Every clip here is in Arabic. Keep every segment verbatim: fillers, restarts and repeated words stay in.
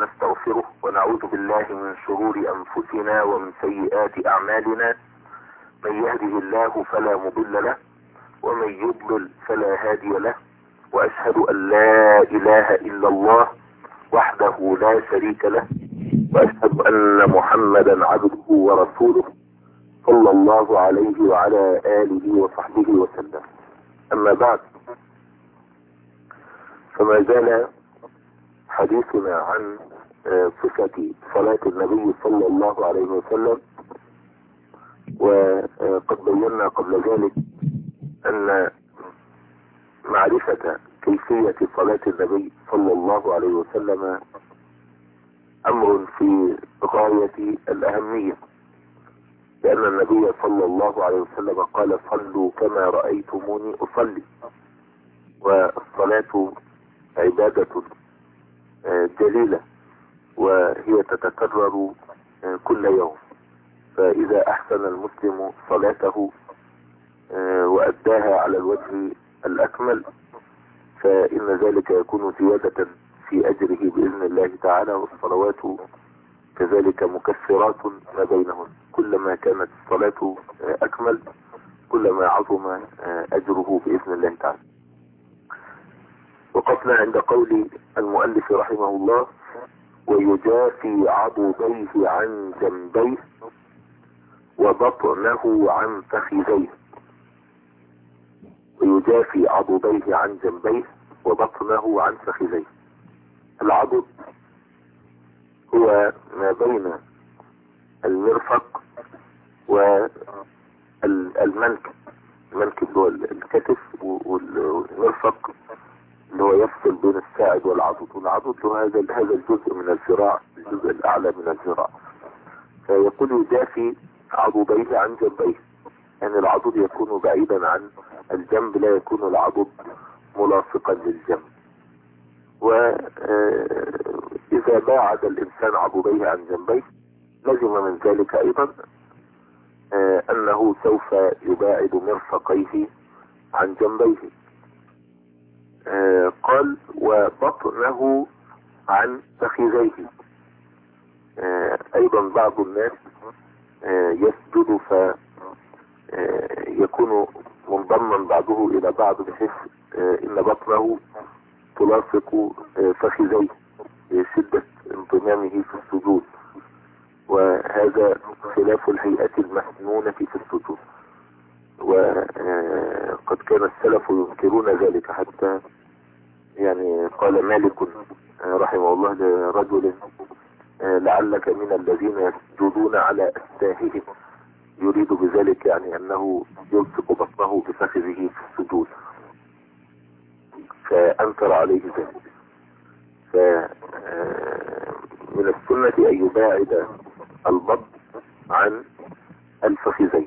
ونستغفره ونعوذ بالله من شرور أنفسنا ومن سيئات أعمالنا. من يهده الله فلا مضل له ومن يضلل فلا هادي له، وأشهد أن لا إله إلا الله وحده لا شريك له، وأشهد أن محمدا عبده ورسوله صلى الله عليه وعلى آله وصحبه وسلم. أما بعد، فما زال حديثنا عن صفة صلاة النبي صلى الله عليه وسلم، وقد بينا قبل ذلك أن معرفة كيفية صلاة النبي صلى الله عليه وسلم أمر في غاية الأهمية، لأن النبي صلى الله عليه وسلم قال: صلوا كما رأيتموني أصلي. والصلاة عبادة جليلة، وهي تتكرر كل يوم، فإذا أحسن المسلم صلاته وأداها على الوجه الأكمل فإن ذلك يكون زيادة في أجره بإذن الله تعالى. والصلوات كذلك مكثرات ما بينهن، كلما كانت الصلاة أكمل كلما عظم أجره بإذن الله تعالى. وقفنا عند قول المؤلف رحمه الله: ويجافي عضديه عن جنبيه وبطنه عن فخذيه. ويجافي عضديه عن جنبيه وبطنه عن فخذيه. العضد هو ما بين المرفق والمنكب. المنكب هو الكتف، والمرفق اللي هو يفصل بين الساعد والعضد. والعضد هو هذا هذا الجزء من الذراع، الجزء الأعلى من الذراع. فيقول يجافي عضديه عن جنبيه، يعني العضد يكون بعيدا عن الجنب، لا يكون العضد ملاصقا للجنب. وإذا باعد الإنسان عضديه عن جنبيه لزم من ذلك أيضا أنه سوف يباعد مرفقيه عن جنبيه. قال: وبطنه عن فخذيه. أيضا بعض الناس يسجد فيكون منضما بعضه إلى بعض، بحيث إن بطنه تلاصق فخذيه شدة انضمامه في السجود، وهذا خلاف الهيئة المسنونة في السجود. وقد كان السلف ينكرون ذلك، حتى يعني قال مالك رحمه الله لرجل: لعلك من الذين يسجدون على أستاههم، يريد بذلك يعني أنه يلصق بطنه بفخذه في السجود، فأنكر عليه ذلك. فمن السنة أن يباعد البطن عن الفخذين.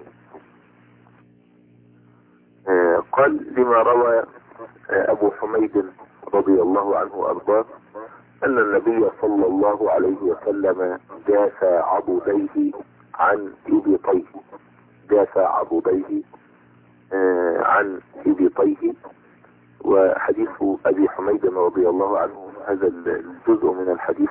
قال: لما روى أبو حميد رضي الله عنه وأرضاه أن النبي صلى الله عليه وسلم جافى عضديه عن إبطيه. جافى عضديه عن إبطيه. وحديث أبي حميد رضي الله عنه، هذا الجزء من الحديث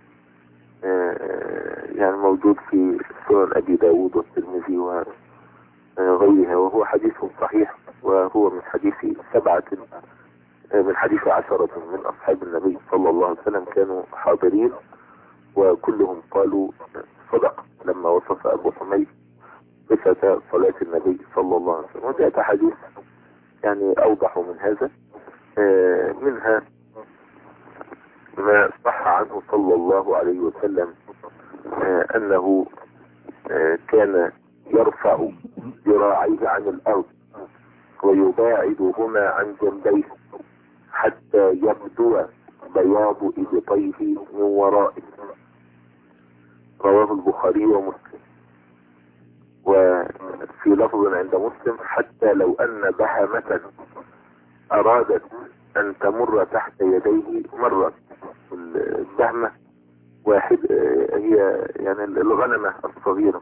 يعني موجود في سنن أبي داود والترمذي وغيرها، وهو حديث صحيح، وهو من حديث سبعة من حديث عشرة من أصحاب النبي صلى الله عليه وسلم كانوا حاضرين، وكلهم قالوا صدق لما وصف أبو حميد صفة صلاة النبي صلى الله عليه وسلم. وجاءت حديث يعني أوضح من هذا، منها ما صح عنه صلى الله عليه وسلم أنه كان يرفع ذراعيه عن الأرض ويباعدهما عن جنبيه حتى يبدو بياض إبطيه من ورائه. رواه البخاري ومسلم. وفي لفظ عند مسلم: حتى لو أن بهمة أرادت أن تمر تحت يديه مرة. البهمة واحد هي يعني الغنمة الصغيرة،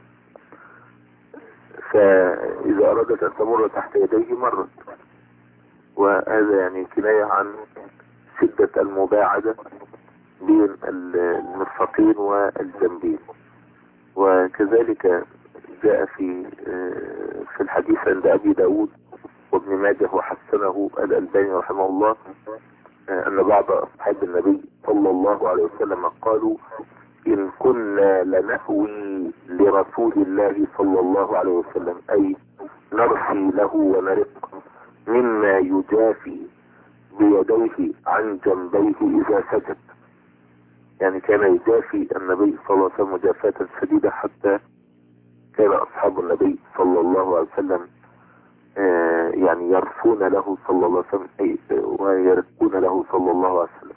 فإذا أرادت أن تمر تحت يديه مرة، وهذا يعني كناية عن شدة المباعدة بين المرفقين والجنبين. وكذلك جاء في في الحديث عند أبي داود وابن ماجه وحسنه الألباني رحمه الله أن بعض أصحاب النبي صلى الله عليه وسلم قالوا إن كنا لنهوي لرسول الله صلى الله عليه وسلم، أي نرثي له ونرق مما يجافي بيديه عن جنبيه إذا سجد. يعني كان يجافي النبي صلى الله عليه وسلم مجافاة شديدة حتى كان أصحاب النبي صلى الله عليه وسلم آه يعني يرثون له صلى الله عليه وسلم ويرقون له صلى الله عليه وسلم.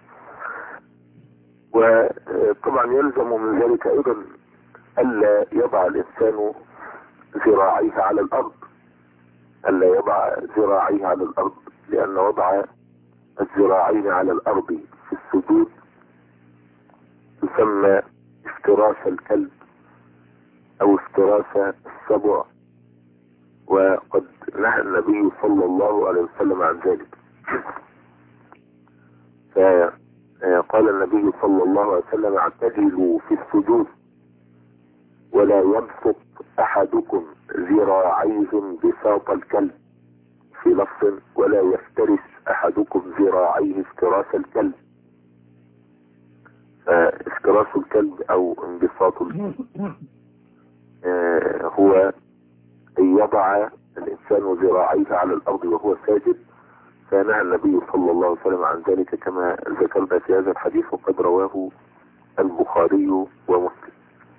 وطبعا يلزم من ذلك أيضا ألا يضع الإنسان ذراعيه على الأرض، ألا يضع ذراعيه على الأرض، لأن وضع الذراعين على الأرض في السجود يسمى افتراس الكلب أو افتراس السبع، وقد نهى النبي صلى الله عليه وسلم عن ذلك. فقال النبي صلى الله عليه وسلم اعتدلوا في السجود ولا يبسط أحدكم ذراعيه بساط الكلب، في لفظ ولا يفترس أحدكم ذراعيه افتراس الكلب. فافتراس الكلب أو انبساط الكلب آه هو أن يضع الإنسان ذراعيه على الأرض وهو ساجد، فنهى النبي صلى الله عليه وسلم عن ذلك كما ذكرنا في هذا الحديث، وقد رواه البخاري ومسلم.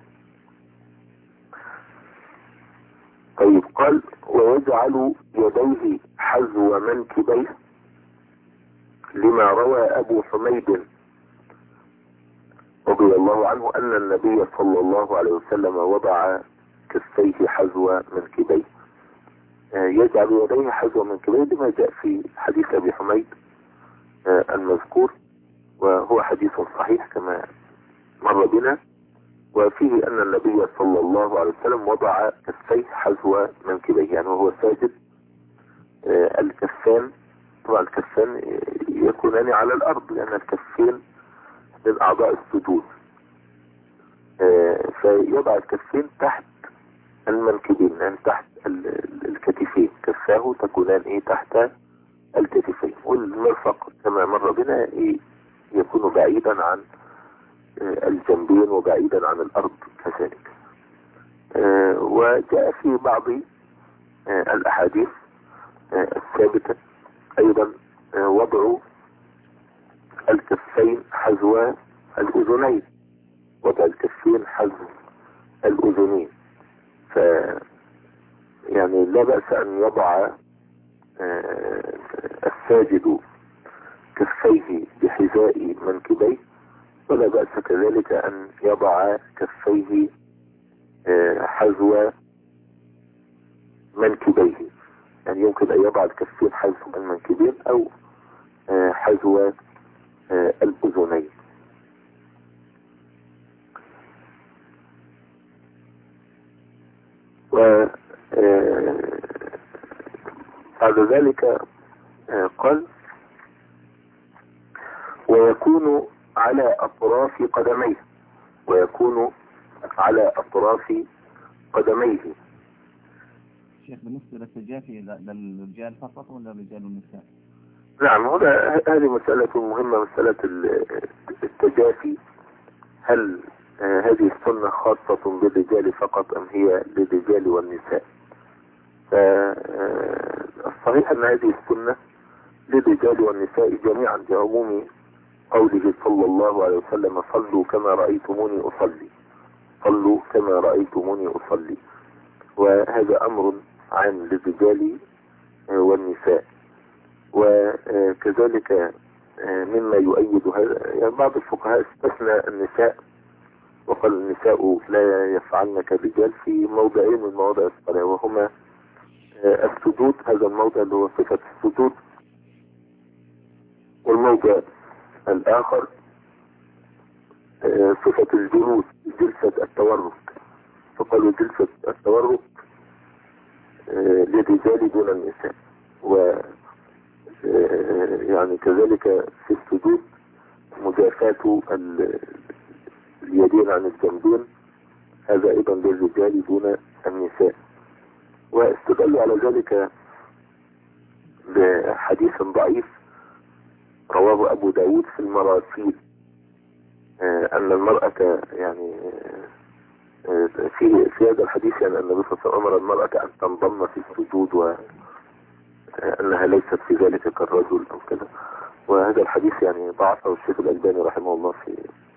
طيب، قال ويجعل يديه حذو منكبيه، لما روى أبو حميد رضي الله عنه أن النبي صلى الله عليه وسلم وضع كفيه حذو منكبيه. يجعل يديه حذو منكبيه لما جاء في حديث أبي حميد المذكور، وهو حديث صحيح كما مر بنا، وفيه أن النبي صلى الله عليه وسلم وضع كفيه حذو منكبيه، يعني وهو ساجد الكفان، طبعا الكفان يكونان على الأرض لأن الكفين من أعضاء السجود، فيضع الكفين تحت المنكبين، يعني تحت الكتفين، كفاه تكونان ايه تحت الكتفين، والمرفق كما مر بنا ايه يكون بعيدا عن الجنبين وبعيدا عن الأرض كذلك. وجاء في بعض الأحاديث الثابتة أيضا وضع الكفين حذو الأذنين، وضع الكفين حذو الأذنين، ف يعني لا بأس أن يضع الساجد كفيه بحذاء منكبيه، ولا بأس كذلك أن يضع كفيه حذو منكبيه، يعني يمكن أن يضع الكفين حذو المنكبين أو حذو الأذنين. وبعد ذلك قال ويكون على أطراف قدميه، ويكون على أطراف قدميه. شيخ بالنسبة للتجافي للرجال فقط ولا للرجال والنساء؟ نعم، هذا هذه مسألة مهمة، مسألة التجافي، هل هذه السنة خاصة بالرجال فقط أم هي للرجال والنساء؟ فالصحيح أن هذه السنة للرجال والنساء جميعا، بعموم قوله صلى الله عليه وسلم صلوا كما رأيتموني أصلي، صلوا كما رأيتموني أصلي، وهذا أمر عام للرجال والنساء. وكذلك مما يؤيد هذا، يعني بعض الفقهاء استثنى النساء وقال النساء لا يفعلن كالرجال في موضعين من مواضع الصلاة، وهما السجود، هذا الموضع اللي هو صفة السجود، والموضع الآخر صفة الجلوس، جلسة التورك، فقالوا جلسة التورك للرجال دون النساء. و يعني كذلك في السجود ومجافاة اليدين عن الجنبين هذا أيضا للرجال دون النساء. واستدلوا على ذلك بحديث ضعيف رواه أبو داود في المراسيل أن المرأة يعني في في هذا الحديث يعني أن النبي صلى الله عليه وسلم أمر المرأة أن تنضم في السجود وأنها ليست في ذلك كالرجل أو كذا. وهذا الحديث يعني ضعفه الشيخ الألباني رحمه الله في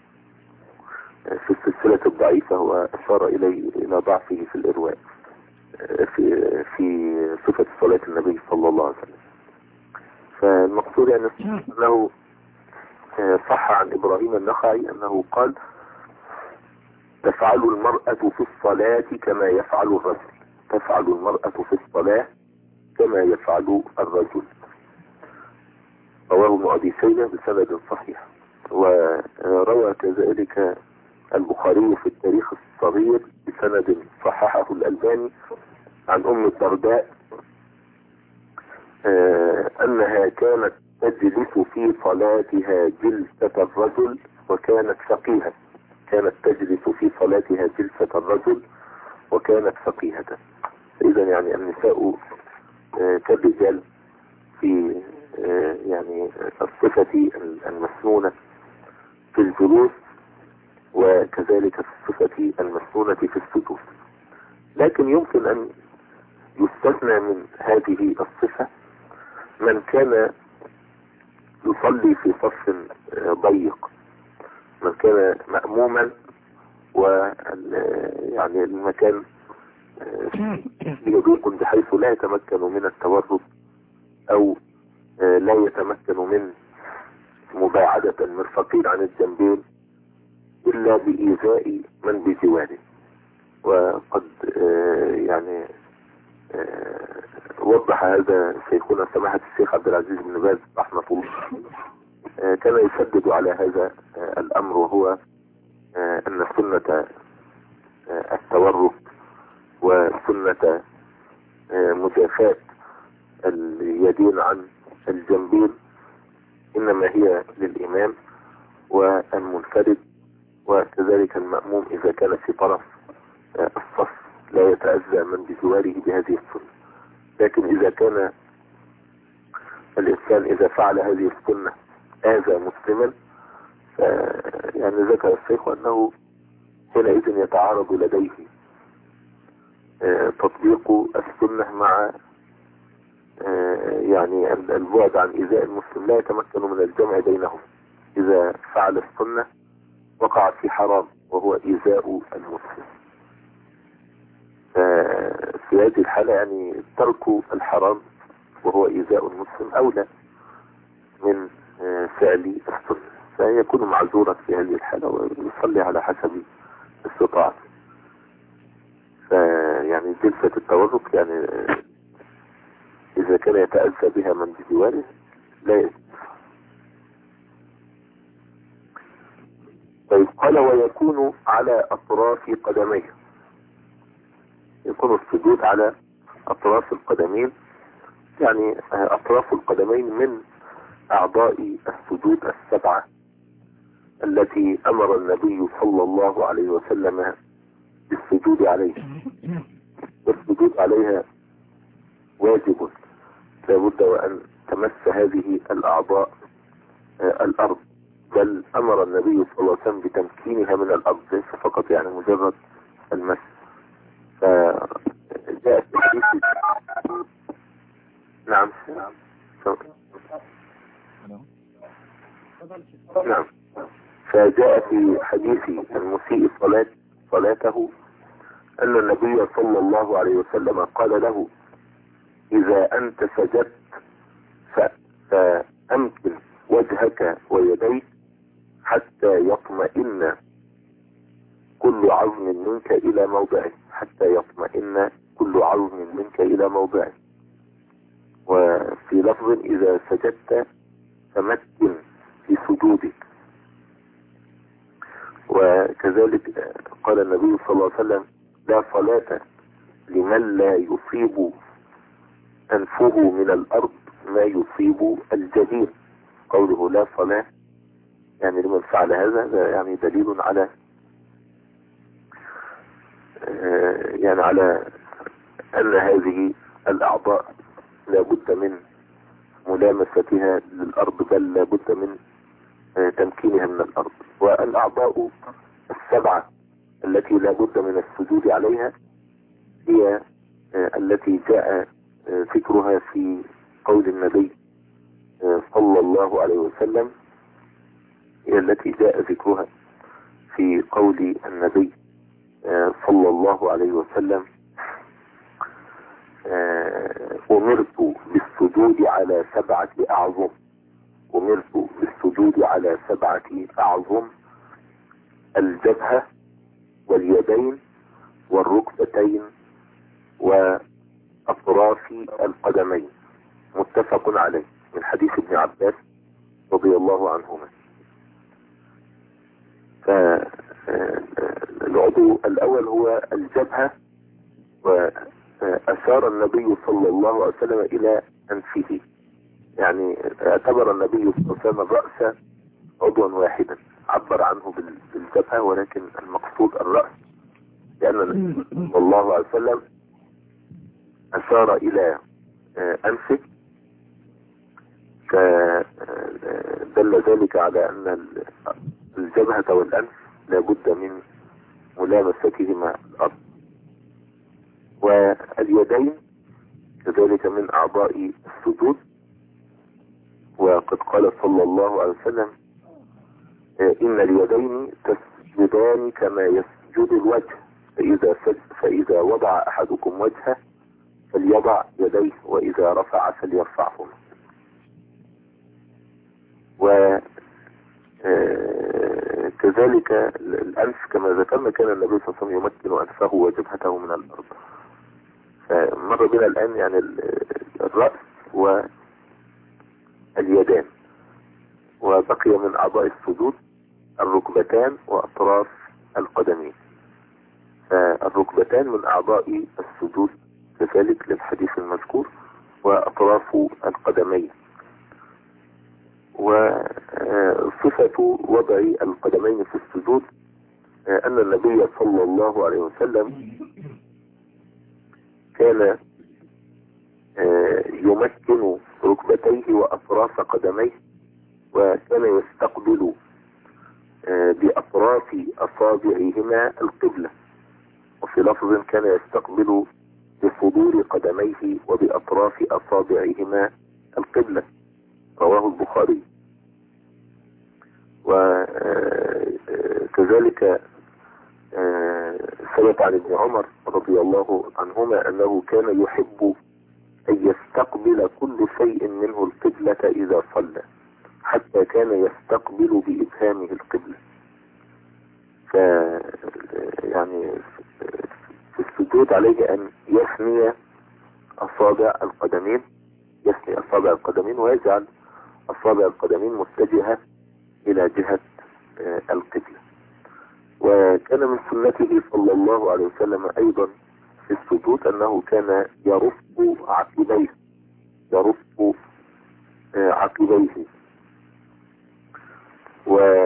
في السلسلة الضعيفة، وأشار إليه إلى ضعفه في الإرواء في في صفة صلاة النبي صلى الله عليه وسلم. فالمقصود يعني أنه صح عن إبراهيم النخعي أنه قال: تفعل المرأة في الصلاة كما يفعل الرجل، تفعل المرأة في الصلاة كما يفعل الرجل. رواه ابن أبي شيبة بسند صحيح. وروى كذلك البخاري في التاريخ الصغير بسند صححه الألباني عن أم الدرداء أنها كانت تجلس في صلاتها جلسة الرجل وكانت فقيهة، كانت تجلس في صلاتها جلسة الرجل وكانت فقيهة. إذا يعني النساء كالرجال في يعني الصفة المسنونة في الجلوس، وكذلك في الصفة المسنونة في السجود. لكن يمكن أن يستثنى من هذه الصفة من كان يصلي في صف ضيق، من كان مأموما ويعني المكان يضيق بحيث لا يتمكن من التورط أو لا يتمكن من مباعدة المرفقين عن الجنبين إلا بإيذاء من بجواره. وقد يعني وضح هذا شيخنا سماحة الشيخ عبد العزيز بن باز رحمه الله، كان يشدد على هذا الأمر، وهو أن سنة التورط وسنة مجافاة اليدين عن الجنبين إنما هي للإمام والمنفرد، وكذلك المأموم إذا كان في طرف الصف لا يتأذى من بجواره بهذه السنة. لكن إذا كان الإنسان إذا فعل هذه السنة آذى مسلما يعني ذكر الشيخ أنه حينئذ يتعارض لديه تطبيق السنة مع يعني البعد عن إيذاء المسلم، لا يتمكن من الجمع بينهم. إذا فعل السنة وقع في حرام وهو إيذاء المسلم. في هذه الحالة يعني ترك الحرام وهو إيذاء المسلم أولى من فعل السنة، فيكون معذورا في هذه الحالة ويصلي على حسب استطاعته. فيعني جلسة التورط يعني إذا كان يتأذى بها من بجواره لا يجوز. طيب قال: ويكون على أطراف قدميه، يكون السجود على أطراف القدمين، يعني أطراف القدمين من أعضاء السجود السبعة التي أمر النبي صلى الله عليه وسلم بالسجود عليها. والسجود عليها واجب، لابد وأن تمس هذه الأعضاء الأرض، بل أمر النبي صلى الله عليه وسلم بتمكينها من الأرض، ليس فقط يعني مجرد المس. فجاء في حديث نعم نعم فجاء في حديث المسيء صلاة صلاته أن النبي صلى الله عليه وسلم قال له: إذا أنت سجدت فأمكن وجهك ويديك حتى يطمئن كل عظم منك إلى موضعه، حتى يطمئن كل عظم منك إلى موضعه. وفي لفظ: إذا سجدت فمكن في سجودك. وكذلك قال النبي صلى الله عليه وسلم: لا صلاة لمن لا يصيب أنفه من الأرض ما يصيب الجبين. قوله لا صلاة يعني لمن فعل هذا ده يعني دليل على يعني على أن هذه الأعضاء لا بد من ملامستها للأرض، بل لا بد من تمكينها من الأرض. والأعضاء السبعة التي لا بد من السجود عليها هي التي جاء ذكرها في قول النبي صلى الله عليه وسلم، هي التي جاء ذكرها في قول النبي صلى الله عليه وسلم: أمرت بالسجود على سبعة أعظم أمرت بالسجود على سبعة أعظم: الجبهة واليدين والركبتين وأطراف القدمين. متفق عليه، من حديث ابن عباس رضي الله عنهما. فالعضو الأول هو الجبهة، وأشار النبي صلى الله عليه وسلم إلى أنفه، يعني اعتبر النبي صلى الله عليه وسلم الرأس عضوا واحدا، عبر عنه بالجبهة، ولكن المقصود الرأس، لأن النبي صلى الله عليه وسلم أشار إلى أنفه، فدل ذلك على أن الجبهة والأنف لابد من ملامستهما الأرض. واليدين كذلك من أعضاء السجود، وقد قال صلى الله عليه وسلم: إن اليدين تسجدان كما يسجد الوجه، فإذا, فإذا وضع أحدكم وجهه فليضع يديه، وإذا رفع فليرفعهما. وكذلك الأنف كما ذكرنا كان النبي صلى الله عليه وسلم يمكن أنفه وجبهته من الأرض. فمر بنا الآن يعني الرأس واليدان، وبقي من أعضاء السجود الركبتان وأطراف القدمين. فالركبتان من أعضاء السجود كذلك للحديث المذكور، وأطراف القدمين. وصفة وضع القدمين في السجود أن النبي صلى الله عليه وسلم كان يمكن ركبتيه وأطراف قدميه، وكان يستقبل بأطراف أصابعهما القبلة، وفي لفظ كان يستقبل بصدور قدميه وبأطراف أصابعهما القبلة، رواه البخاري. وكذلك ثبت عن ابن عمر رضي الله عنهما أنه كان يحب أن يستقبل كل شيء منه القبلة إذا صلى، حتى كان يستقبل بإبهامه القبلة. ف يعني في السجود عليه أن يثني أصابع القدمين يثني أصابع القدمين ويجعل أصابع القدمين متجهة إلى جهة القبلة. وكان من سنته صلى الله عليه وسلم أيضا في السجود أنه كان يرف عقبيه يرف عقبيه و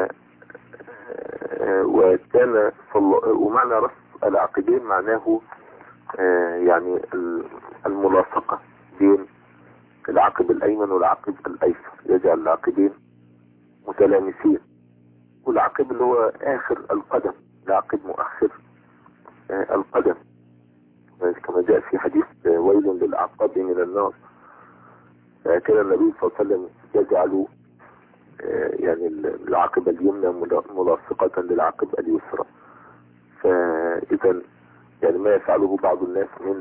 وكان صلى ومعنى رف العقبين معناه يعني الملاصقة بين العقب الأيمن والعقب الأيسر، يجعل العقبين متلامسين، والعقب اللي هو آخر القدم، العقب مؤخر القدم، كما جاء في حديث ويل للأعقاب من النار. كان النبي صلى الله عليه وسلم يجعل يعني العقب اليمنى ملاصقة للعقب اليسرى. فإذا يعني ما يفعله بعض الناس من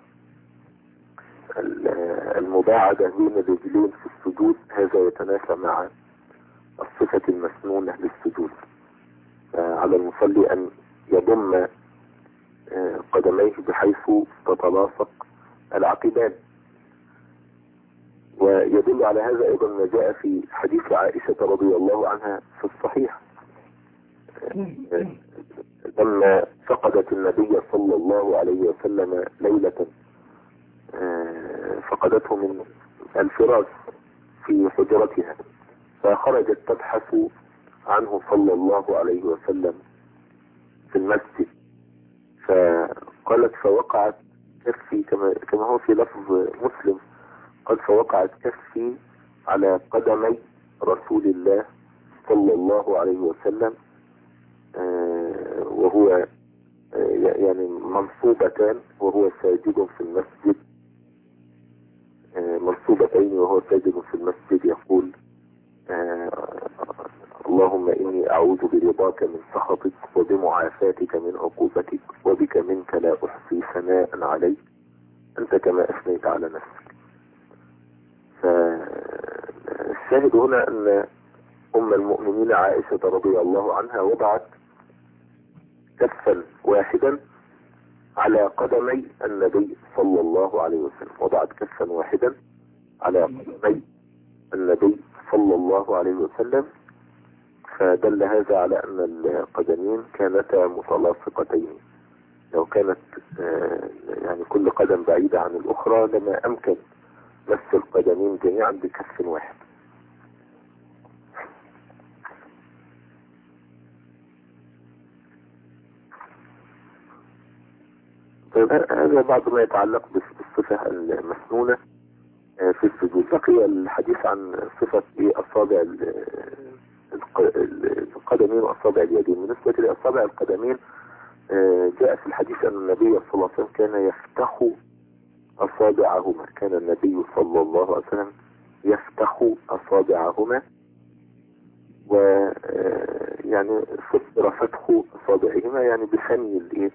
المباعدة بين الرجلين في السجود هذا يتنافى مع الصفة المسنونة للسجود. على المصلي أن يضم قدميه بحيث تتلاصق العقبان. ويدل على هذا أيضا ما جاء في حديث عائشة رضي الله عنها في الصحيح لما فقدت النبي صلى الله عليه وسلم ليلة، فقدته من الفراش في حجرتها، فخرجت تبحث عنه صلى الله عليه وسلم في المسجد، فقالت فوقعت كفي كما, كما هو في لفظ مسلم، قال فوقعت كفي على قدمي رسول الله صلى الله عليه وسلم آه وهو آه يعني منصوبتان وهو ساجد في المسجد، آه منصوبتين وهو ساجد في المسجد، يقول آه اللهم إني أعوذ برضاك من سخطك وبمعافاتك من عقوبتك وبك منك لا أحصي ثناء عليك أنت كما أثنيت على نفسك. فالشاهد هنا أن أم المؤمنين عائشة رضي الله عنها وضعت كفا واحدا على قدمي النبي صلى الله عليه وسلم، وضعت كفا واحدا على قدمي النبي صلى الله عليه وسلم، فدل هذا على أن القدمين كانتا متلاصقتين، لو كانت يعني كل قدم بعيدة عن الأخرى لما أمكن مس القدمين جميعا بكف واحد. طيب هذا بعض ما يتعلق بالصفة المسنونة في السجود. بقي الحديث عن صفة أصابع القدمين وأصابع اليدين. بالنسبة لأصابع القدمين جاء في الحديث أن النبي صلى الله عليه وسلم كان يفتح أصابعهما، كان النبي صلى الله عليه وسلم يفتح أصابعهما، ويعني فسر فتح أصابعهما يعني بثني الإيه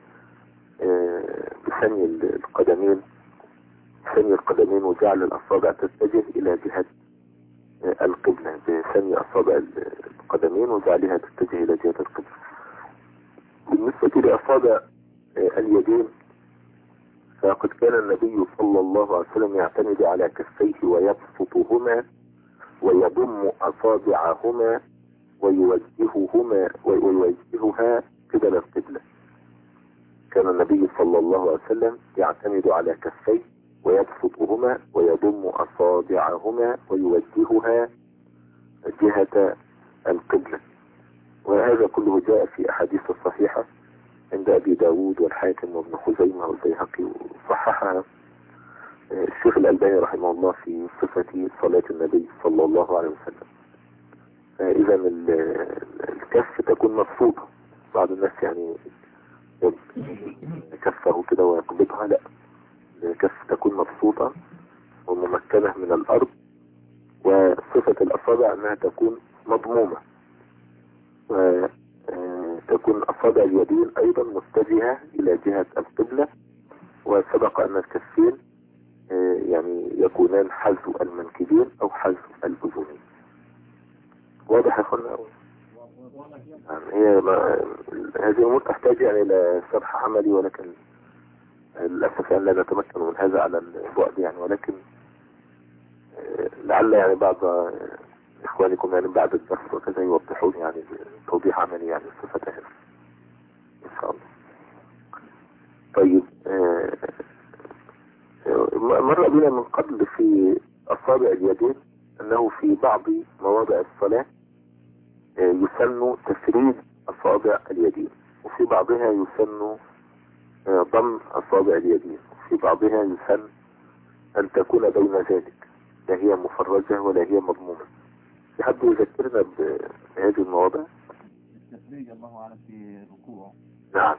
بثني القدمين ثني القدمين وجعل الأصابع تتجه إلى جهة القبلة، بثني أصابع القدمين وجعلها تتجه إلى جهة القبلة. بالنسبة لأصابع اليدين فقد كان النبي صلى الله عليه وسلم يعتمد على كفيه ويبسطهما ويضم أصابعهما ويوجههما ويوجهها قبل القبلة. كان النبي صلى الله عليه وسلم يعتمد على كفيه ويبسطهما ويضم أصابعهما ويوجهها جهة القبلة، وهذا كله جاء في أحاديث الصحيحة عند أبي داود والحاكم وابن خزيمة والبيهقي، وصححها الشيخ الألباني رحمه الله في صفة صلاة النبي صلى الله عليه وسلم. إذا الكف تكون مبسوطة، بعض الناس يعني كفه كده ويقبضها، لا، الكف تكون مبسوطة وممكنة من الأرض، وصفة الأصابع أنها تكون مضمومة، وتكون أصابع اليدين أيضا متجهة إلى جهة القبلة، وسبق أن الكفين يعني يكونان حذو المنكبين أو حذو الأذنين. واضح يا أخوانا؟ يعني هي هذه الأمور تحتاج يعني إلى شرح عملي، ولكن للأسف يعني لا نتمكن من هذا على البعد يعني، ولكن لعل يعني بعض إخوانكم يعني بعد الدرس وكذا يوضحون يعني توضيح عملي يعني صفتها إن شاء الله. طيب مر بنا من قبل في أصابع اليدين أنه في بعض مواضع الصلاة يسن تفريد أصابع اليدين، وفي بعضها يسن ضم أصابع اليدين، وفي بعضها يسن أن تكون بين ذلك، لا هي مفرجة ولا هي مضمومة. في حد يذكرنا بهذه المواضع؟ التفريج الله أعلم في الركوع. نعم.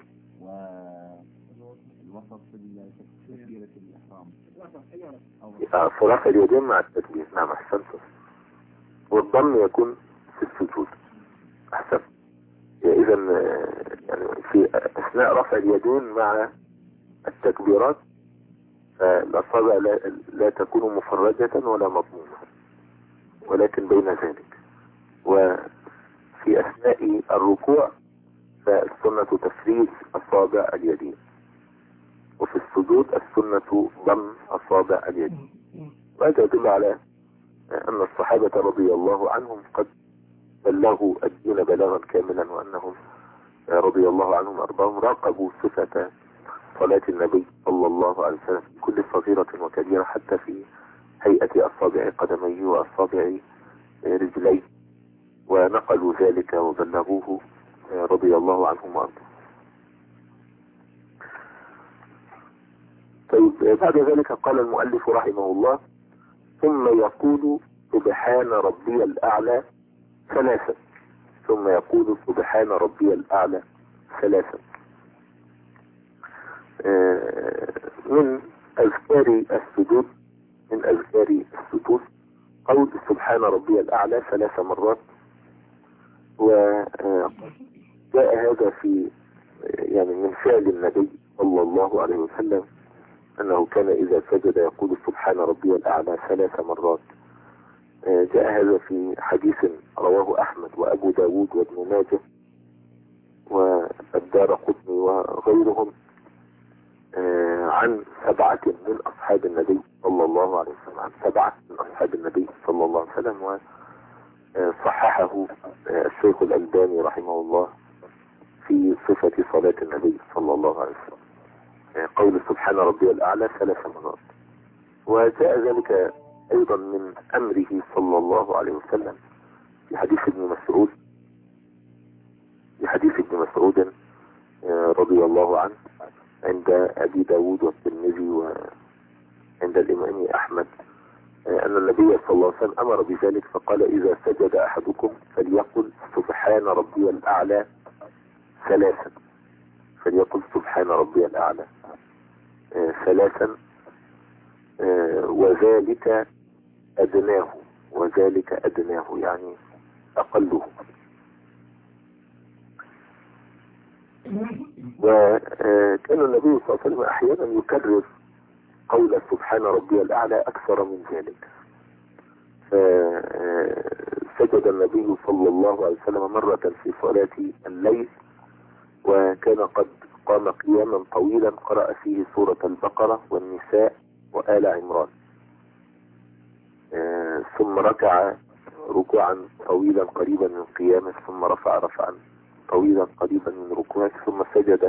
والوسط في تكبيرة الإحرام. آه في رفع اليدين مع التكبير. نعم أحسنت. والضم يكون في السجود. أحسن. إذا يعني في أثناء رفع اليدين مع التكبيرات فالأصابع لا, لا تكون مفرجة ولا مضمومة، ولكن بين ذلك. وفي أثناء الركوع فالسنة تفريج أصابع اليدين، وفي السجود السنة ضم أصابع اليدين. وهذا يدل على أن الصحابة رضي الله عنهم قد بلغوا الدين بلاغا كاملا، وأنهم رضي الله عنهم أرضاهم راقبوا صفة صلاة النبي صلى الله عليه وسلم في كل صغيرة وكبيرة، حتى في هيئة أصابع قدميه وأصابع رجليه. ونقلوا ذلك وبلغوه رضي الله عنهم وارضاهم. طيب بعد ذلك قال المؤلف رحمه الله: ثم يقول سبحان ربي الأعلى ثلاثا. ثم يقول سبحان ربي الأعلى ثلاثا. من أذكار السجود من أذكار السجود قول سبحان ربي الأعلى ثلاث مرات. وجاء هذا في يعني من فعل النبي صلى الله عليه وسلم أنه كان إذا سجد يقول سبحان ربي الأعلى ثلاث مرات. جاء هذا في حديث رواه أحمد وأبو داود وابن ماجه والدارقطني وغيرهم عن سبعة من أصحاب النبي صلى الله عليه وسلم عن سبعة من أصحاب النبي صلى الله عليه وسلم، وصححه الشيخ الألباني رحمه الله في صفة صلاة النبي صلى الله عليه وسلم قول سبحان ربي الأعلى ثلاث مرات. وجاء ذلك أيضا من أمره صلى الله عليه وسلم في حديث ابن مسعود في حديث ابن مسعود رضي الله عنه عند أبي داود والترمذي وعند الإمام أحمد أن النبي صلى الله عليه وسلم أمر بذلك فقال: إذا سجد أحدكم فليقل سبحان ربي الأعلى ثلاثا. فليقل سبحان ربي الأعلى ثلاثا وذلك أدناه وذلك أدناه يعني أقله. وكان النبي صلى الله عليه وسلم أحيانا يكرر قول سبحان ربي الأعلى أكثر من ذلك. فسجد النبي صلى الله عليه وسلم مرة في صلاة الليل وكان قد قام قياما طويلا قرأ فيه سورة البقرة والنساء وآل عمران، ثم ركع ركوعا طويلا قريبا من قيامه، ثم رفع رفعا طويلا قريبا من ركوعه، ثم سجد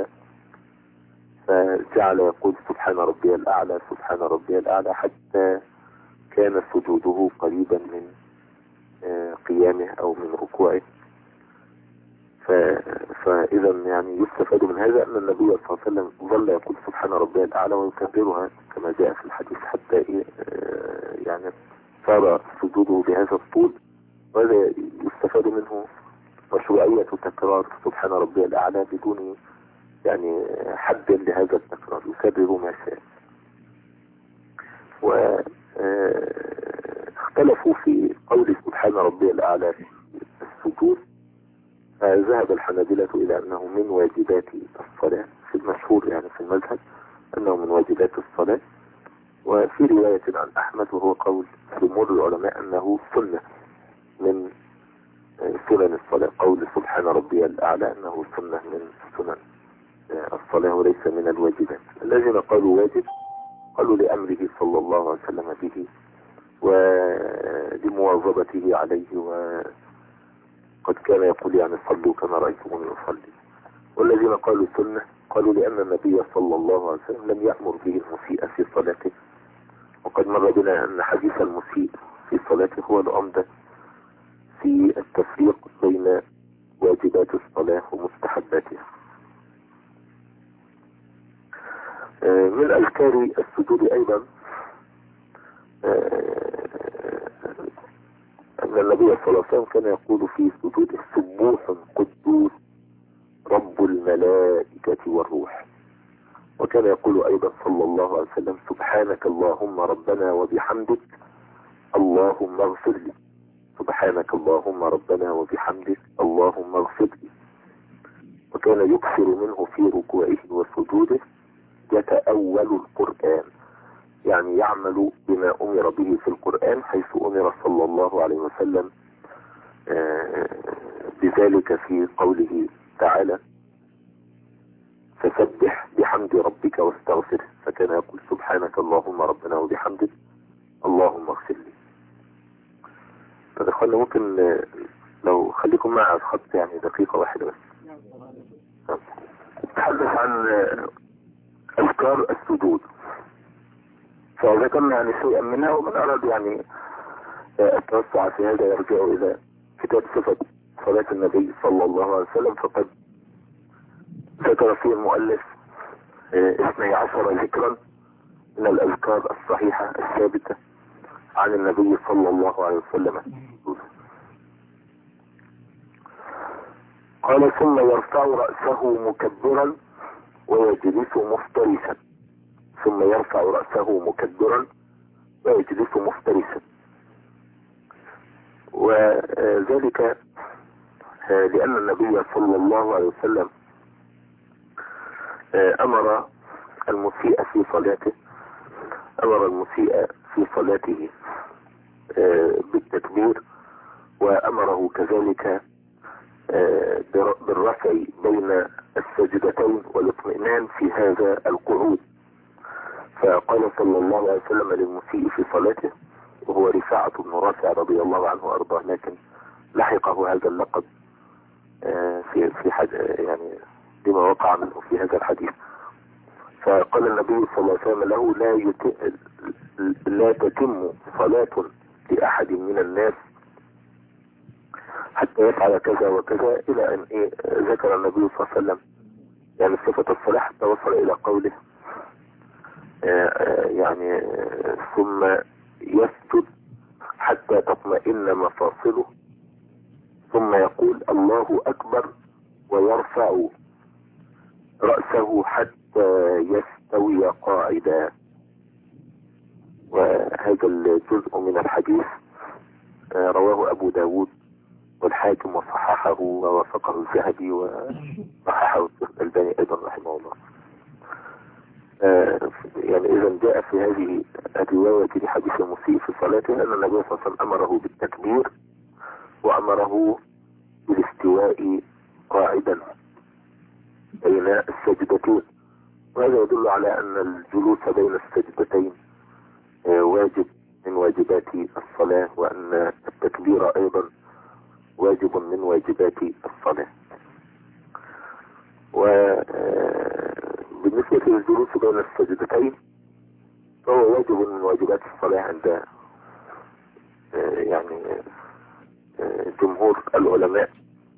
فجعل يقول سبحان ربي الأعلى سبحان ربي الأعلى حتى كان سجوده قريبا من قيامه أو من ركوعه. فإذا يعني يستفاد من هذا أن النبي صلى الله عليه وسلم ظل يقول سبحان ربي الأعلى ويكررها كما جاء في الحديث حتى يعني صار سجوده بهذا الطول. وهذا يستفاد منه مشروعية تكرار سبحان ربي الأعلى بدون يعني حد لهذا التكرار، يكرر ما شاء. واختلفوا في قول سبحان ربي الأعلى في السجود. ذهب الحنابلة إلى أنه من واجبات الصلاة، في المشهور يعني في المذهب أنه من واجبات الصلاة. وفي رواية عن أحمد وهو قول جمهور العلماء أنه سنة من سنن الصلاة، قول سبحان ربي الأعلى أنه سنة من سنن الصلاة وليس من الواجبات. الذين قالوا واجب قالوا لأمره صلى الله عليه وسلم به ولمواظبته عليه، وقد كان يقول يعني صلوا كما رأيتموني أصلي. والذين قالوا سنة قالوا لأن النبي صلى الله عليه وسلم لم يأمر به المسيء في صلاته، وقد مر بنا أن حديث المسيء في صلاته هو العمدة في التفريق بين واجبات الصلاة ومستحباتها. من أذكار السجود أيضا أن النبي صلى الله عليه وسلم كان يقول في سجود: سبوح قدوس رب الملائكة والروح. وكان يقول أيضا صلى الله عليه وسلم: سبحانك اللهم ربنا وبحمدك اللهم اغفر لي. سبحانك اللهم ربنا وبحمدك اللهم اغفر لي. وكان يكثر منه في ركوعه وسجوده يتأول القرآن، يعني يعمل بما أمر به في القرآن، حيث أمر صلى الله عليه وسلم بذلك في قوله تعالى: فسبح بحمد ربك واستغفره. فكان يقول: سبحانك اللهم ربنا وبحمدك اللهم اغفر لي. فدخلنا ممكن لو خليكم معي على الخط يعني دقيقة واحدة بس. نتحدث عن أذكار السجود، فذكرنا يعني شيئا منها، ومن أراد يعني التوسع في هذا يرجع إلى كتاب صفة صلاة النبي صلى الله عليه وسلم فقد ذكر فيه المؤلف اثني عشر ذكرا من الأذكار الصحيحة الثابتة عن النبي صلى الله عليه وسلم. قال ثم يرفع رأسه مكبرا ويجلس مفترسا. ثم يرفع رأسه مكبرا ويجلس مفترسا، وذلك لأن النبي صلى الله عليه وسلم أمر المسيء في صلاته أمر المسيء في صلاته بالتكبير، وأمره كذلك بالرفع بين السجدتين والاطمئنان في هذا القعود. فقال صلى الله عليه وسلم للمسيء في صلاته، وهو رفاعة بن رافع رضي الله عنه وأرضاه، لكن لحقه هذا اللقب في في حد يعني لما وقع منه في هذا الحديث. فقال النبي صلى الله عليه وسلم له لا يت... لا تتم صلاة لأحد من الناس حتى يفعل كذا وكذا، إلى أن إيه ذكر النبي صلى الله عليه وسلم يعني صفة الصلاة حتى وصل إلى قوله يعني ثم يسجد حتى تطمئن مفاصله ثم يقول الله أكبر ويرفع رأسه حتى يستوي قاعدا. وهذا الجزء من الحديث رواه أبو داود والحاكم وصححه ووافقه الذهبي وصححه الألباني أيضا رحمه الله. يعني إذا جاء في هذه الرواية لحديث المسيء في صلاته أن النبي صلى الله عليه وسلم أمره بالتكبير وأمره بالاستواء قاعدا بين السجدتين، وهذا يدل على أن الجلوس بين السجدتين واجب من واجبات الصلاة، وأن التكبير أيضا واجب من واجبات الصلاة. وبالنسبة للجلوس بين السجدتين فهو واجب من واجبات الصلاة عند يعني جمهور العلماء،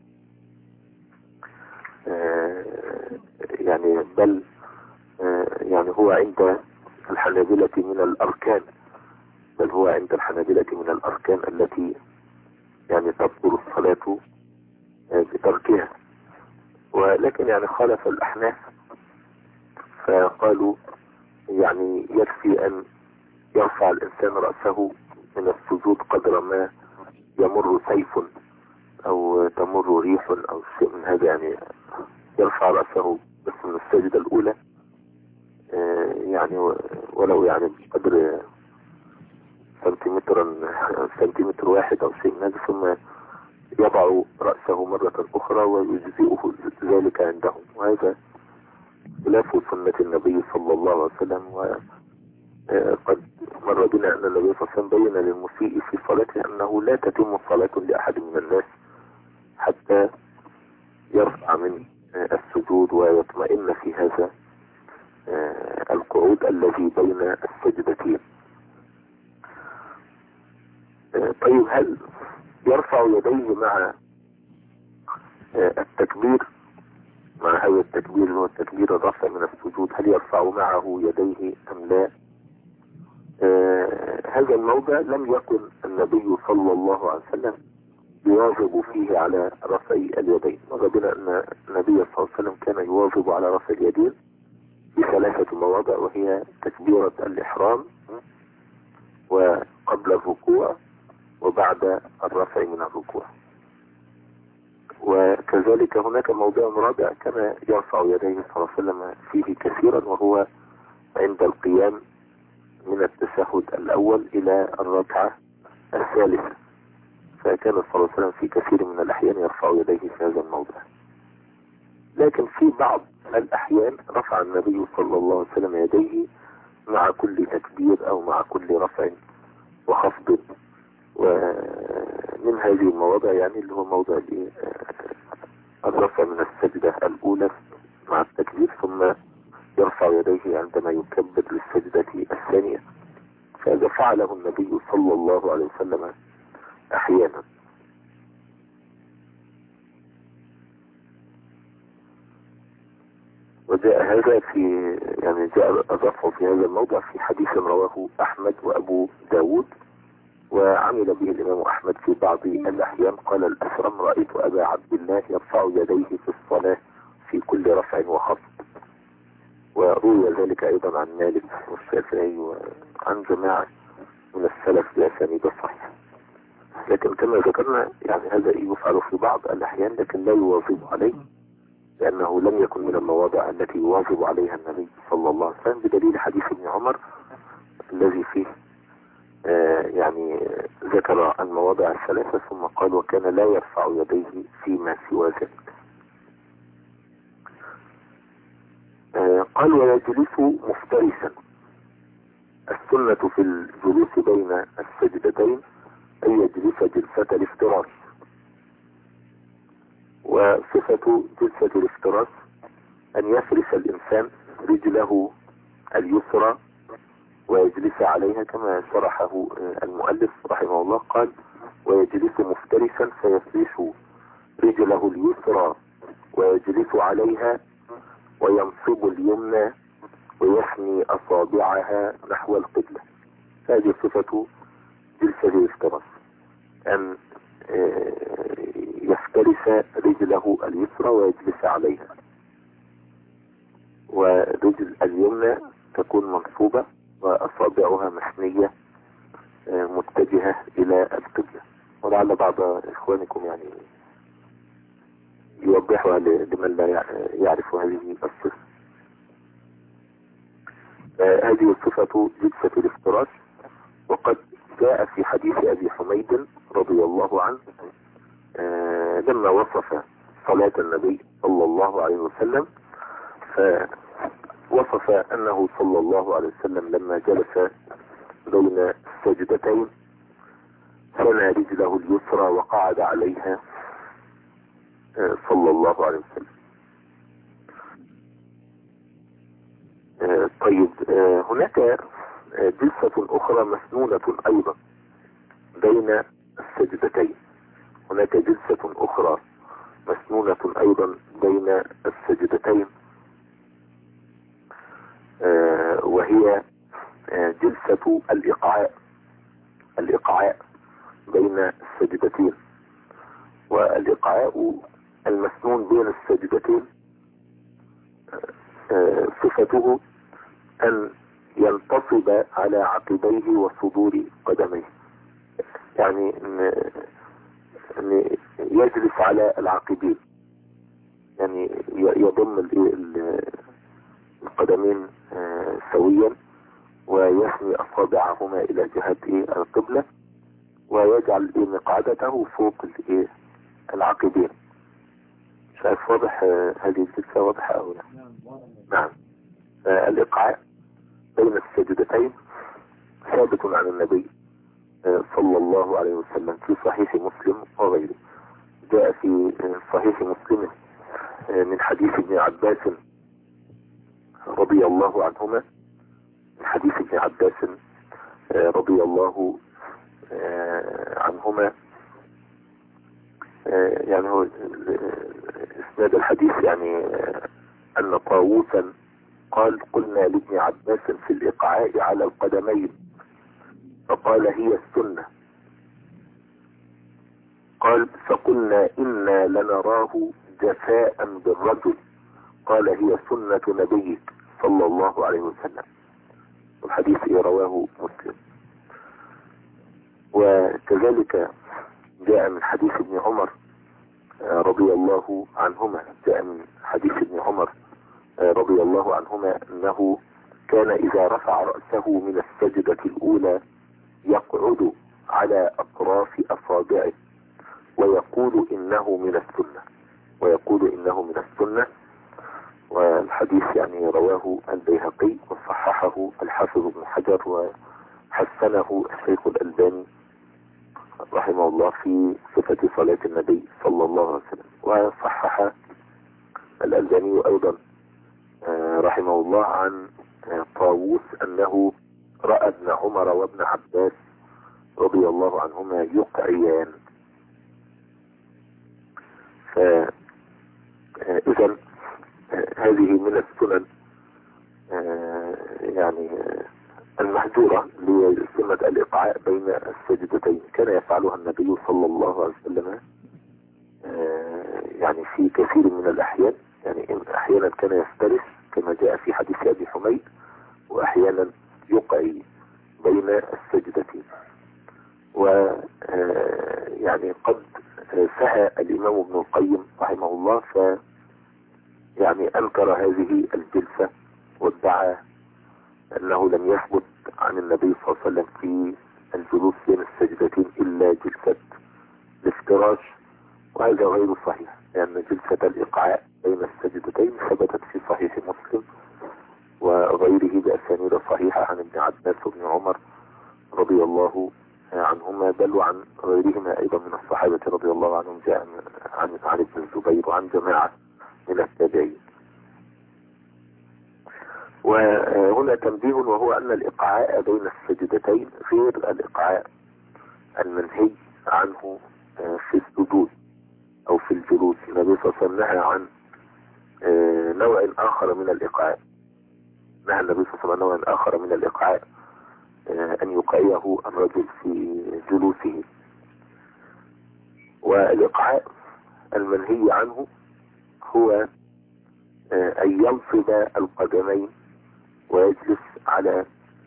يعني بل يعني هو عند الحنابلة من الأركان بل هو عند الحنابلة من الأركان التي يعني تبطل الصلاة بتركها. ولكن يعني خالف الأحناف فقالوا يعني يكفي أن يرفع الإنسان رأسه من السجود قدر ما يمر سيف أو تمر ريح أو شيء من هذا، يعني يرفع رأسه بس من السجدة الأولى يعني ولو يعني بقدر سنتيمتر سنتيمتر واحد أو شيء من هذا، ثم يضع رأسه مرة أخرى ويجزئه ذلك عندهم. وهذا خلاف سنة النبي صلى الله عليه وسلم. وقد مر بنا أن النبي صلى الله عليه وسلم بين للمسيء في صلاته أنه لا تتم صلاة لأحد من الناس حتى يرفع من السجود ويطمئن في هذا القعود الذي بين السجدتين. طيب هل يرفع يديه مع التكبير، مع هذا التكبير اللي هو التكبير الرفع من السجود، هل يرفع معه يديه أم لا؟ آه هذا الموضع لم يكن النبي صلى الله عليه وسلم يواظب فيه على رفع اليدين. مر بنا أن النبي صلى الله عليه وسلم كان يواظب على رفع اليدين في ثلاثة مواضع، وهي تكبيرة الإحرام وقبل الركوع وبعد الرفع من الركوع. وكذلك هناك موضع رابع كان يرفع يديه صلى الله عليه وسلم فيه كثيرا، وهو عند القيام من التشهد الأول إلى الركعة الثالثة، فكان صلى الله عليه وسلم في كثير من الأحيان يرفع يديه في هذا الموضع. لكن في بعض الأحيان رفع النبي صلى الله عليه وسلم يديه مع كل تكبير أو مع كل رفع وخفض. ومن هذه المواضع يعني اللي هو موضع الرفع من السجدة الأولى مع التكبير، ثم يرفع يديه عندما يكبر للسجدة الثانية، فهذا فعله النبي صلى الله عليه وسلم أحيانا. وجاء هذا في يعني جاء أضافه في هذا الموضع في حديث رواه أحمد وأبو داود، وعمل به الإمام أحمد في بعض الأحيان. قال الأسرم: رأيت أبا عبد الله يرفع يديه في الصلاة في كل رفع وخفض. وروي ذلك أيضا عن مالك والشافعي وعن جماعة من السلف بأسانيد صحيحة. لكن كما ذكرنا يعني هذا يفعل في بعض الأحيان لكن لا يواظب عليه، لأنه لم يكن من المواضع التي يواظب عليها النبي صلى الله عليه وسلم، بدليل حديث ابن عمر الذي فيه آه يعني ذكر المواضع الثلاثة ثم قال: وكان لا يرفع يديه فيما سوى ذلك. آه قال: ويجلس مفترسا. السنة في الجلوس بين السجدتين أن يجلس جلسة الافتراس. وصفة جلسة الافتراس أن يفرش الإنسان رجله اليسرى ويجلس عليها كما شرحه المؤلف رحمه الله. قال: ويجلس مفترسا فيفرش رجله اليسرى ويجلس عليها وينصب اليمنى ويحني أصابعها نحو القبلة. هذه صفة جلسة الافتراس، أن يفترس رجله اليسرى ويجلس عليها، ورجل اليمنى تكون منصوبة وأصابعها محنية متجهة إلى القبلة. ولعل بعض إخوانكم يعني يوضحها لمن لا يعرف هذه الصفة. هذه صفة جلسة الافتراس. وقد جاء في حديث أبي حميد رضي الله عنه لما وصف صلاة النبي صلى الله عليه وسلم، فوصف أنه صلى الله عليه وسلم لما جلس بين السجدتين ثنى رجله اليسرى وقعد عليها صلى الله عليه وسلم. طيب، هناك جلسة أخرى مسنونة أيضا بين السجدتين. هناك جلسة أخرى مسنونة أيضا بين السجدتين، وهي جلسة الإقعاء الإقعاء بين السجدتين. والإقعاء المسنون بين السجدتين صفته أن ينتصب على عقبيه وصدور قدميه، يعني أن يجلس على العقبين، يعني يضم القدمين سويا ويثني أصابعهما إلى جهة القبلة ويجعل مقعدته فوق العقبين. مش عارف واضح هذه الجلسة واضحة أو لا؟ نعم. الإقعاء بين السجدتين ثابت عن النبي صلى الله عليه وسلم في صحيح مسلم وغيره. جاء في صحيح مسلم من حديث ابن عباس رضي الله عنهما من حديث ابن عباس رضي الله عنهما يعني هو اسناد الحديث يعني أن طاووسا قال: قلنا لابن عباس في الإقعاء على القدمين فقال: هي السنة. قال: فقلنا إنا لنراه جفاء بالرجل. قال: هي سنة نبيك صلى الله عليه وسلم. الحديث رواه مسلم. وكذلك جاء من حديث ابن عمر رضي الله عنهما جاء من حديث ابن عمر رضي الله عنهما أنه كان إذا رفع رأسه من السجدة الأولى يقعد على أطراف أصابعه ويقول إنه من السنة ويقول إنه من السنة. والحديث يعني رواه البيهقي وصححه الحافظ ابن حجر وحسنه الشيخ الألباني رحمه الله في صفة صلاة النبي صلى الله عليه وسلم. وصحح الألباني أيضا رحمه الله عن طاووس أنه رأى ابن عمر وابن عباس رضي الله عنهما يقعيان. فإذا هذه من السنن يعني المهجورة لسنة الإقعاء بين السجدتين. كان يفعلها النبي صلى الله عليه وسلم يعني في كثير من الأحيان. يعني أحيانا كان يفترس كما جاء في حديث أبي حميد، وأحيانا يقعي بين السجدتين. ويعني قد سهى الإمام ابن القيم رحمه الله ف يعني أنكر هذه الجلسة وادعى أنه لم يثبت عن النبي صلى الله عليه وسلم في الجلوس بين السجدتين إلا جلسة الافتراش، وهذا غير صحيح، لأن يعني جلسة الإقعاء بين السجدتين ثبتت في صحيح مسلم وغيره بأسانيد صحيحة عن ابن عباس وابن عمر رضي الله عنهما، بل وعن غيرهما أيضا من الصحابة رضي الله عنهم، جاء عن عن ابن الزبير وعن جماعة من التابعين. وهنا تنبيه، وهو أن الإقعاء بين السجدتين غير الإقعاء المنهي عنه في السجود أو في الجلوس. النبي صلى الله عليه وسلم نهى عن نوع آخر من الإقعاء، نهى النبي صلى الله عليه وسلم عن نوع آخر من الإقعاء أن يقعيه الرجل في جلوسه. والإقعاء المنهي عنه هو أن ينصب القدمين ويجلس على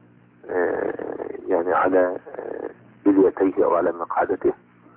يعني على بليتيه أو على مقعدته،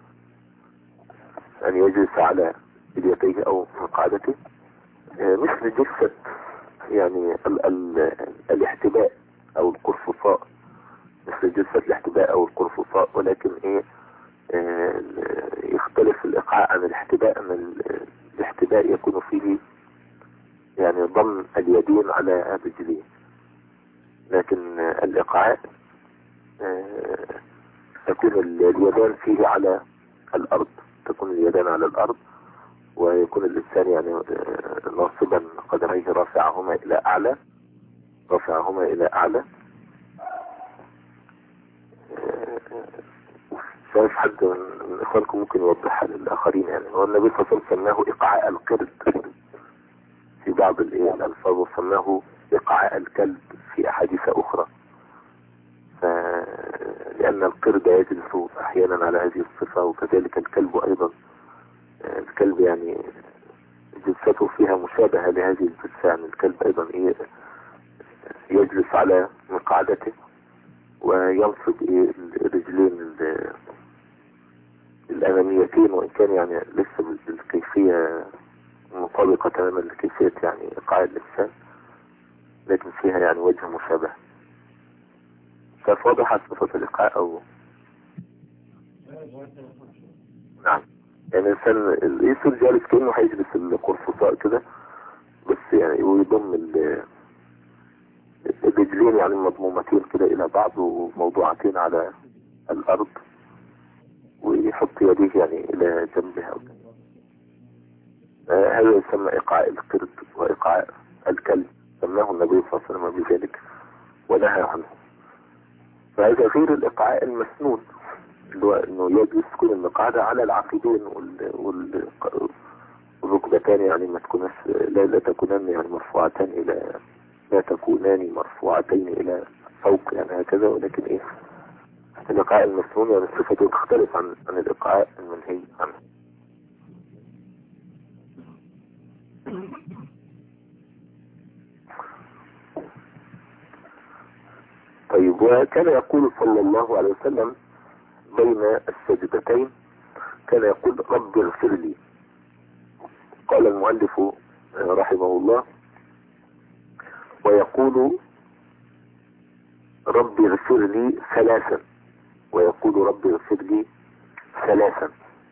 أن يجلس على بليتيه أو مقعدته مثل جلسة يعني ال ال الاحتباء أو القرفصاء، مثل جلسة الاحتباء أو القرفصاء، ولكن إيه آه يختلف الإقعاء عن الاحتباء، أن الاحتباء يكون فيه يعني ضم اليدين على الرجلين، لكن آه الإقعاء آه تكون اليدان فيه على الأرض، تكون اليدان على الأرض، ويكون الإنسان يعني آه ناصبا قدميه رافعهما إلى أعلى رافعهما إلى أعلى. شايف حد من إخوانكم ممكن يوضحها للآخرين؟ يعني هو النبي صلى الله عليه وسلم سماه إقعاء القرد في بعض الألفاظ، وسماه إقعاء الكلب في أحاديث أخرى، لأن القرد يجلس أحيانا على هذه الصفة، وكذلك الكلب أيضا. الكلب يعني جلسته فيها مشابهة لهذه الجلسة، يعني الكلب أيضا يجلس على مقعدته وينصب الرجلين الأماميتين، وإن كان يعني لسه بالكيفية مطابقة تماما لكيفية يعني إقعاء الإنسان، لكن فيها يعني وجه مشابه. فواضح صفة الإقعاء أو نعم، يعني الإنسان يصير جالس كأنه هيجلس القرفصاء كده، بس يعني ويضم الرجلين يعني مضمومتين كده إلى بعض وموضوعتين على الأرض، ويحط يديه يعني إلى جنبها. آه هذا يسمى إقعاء القرد وإقعاء الكلب، سماه النبي صلى الله عليه وسلم بذلك ونهى عنه. فهذا غير الإقعاء المسنون، اللي هو إنه يجلس تكون المقعدة على العقبين والركبتان، يعني ما تكونش لا, لا تكونان يعني مرفوعتان إلى لا تكونان مرفوعتين إلى فوق يعني هكذا، ولكن إيه الإقعاء المسنون يعني صفته تختلف عن عن الإقعاء المنهي عنه. طيب، وكان يقول صلى الله عليه وسلم بين السجدتين، كان يقول رب اغفر لي. قال المؤلف رحمه الله: ويقول رب اغفر لي ثلاثا، ويقول رب اغفر لي ثلاثا.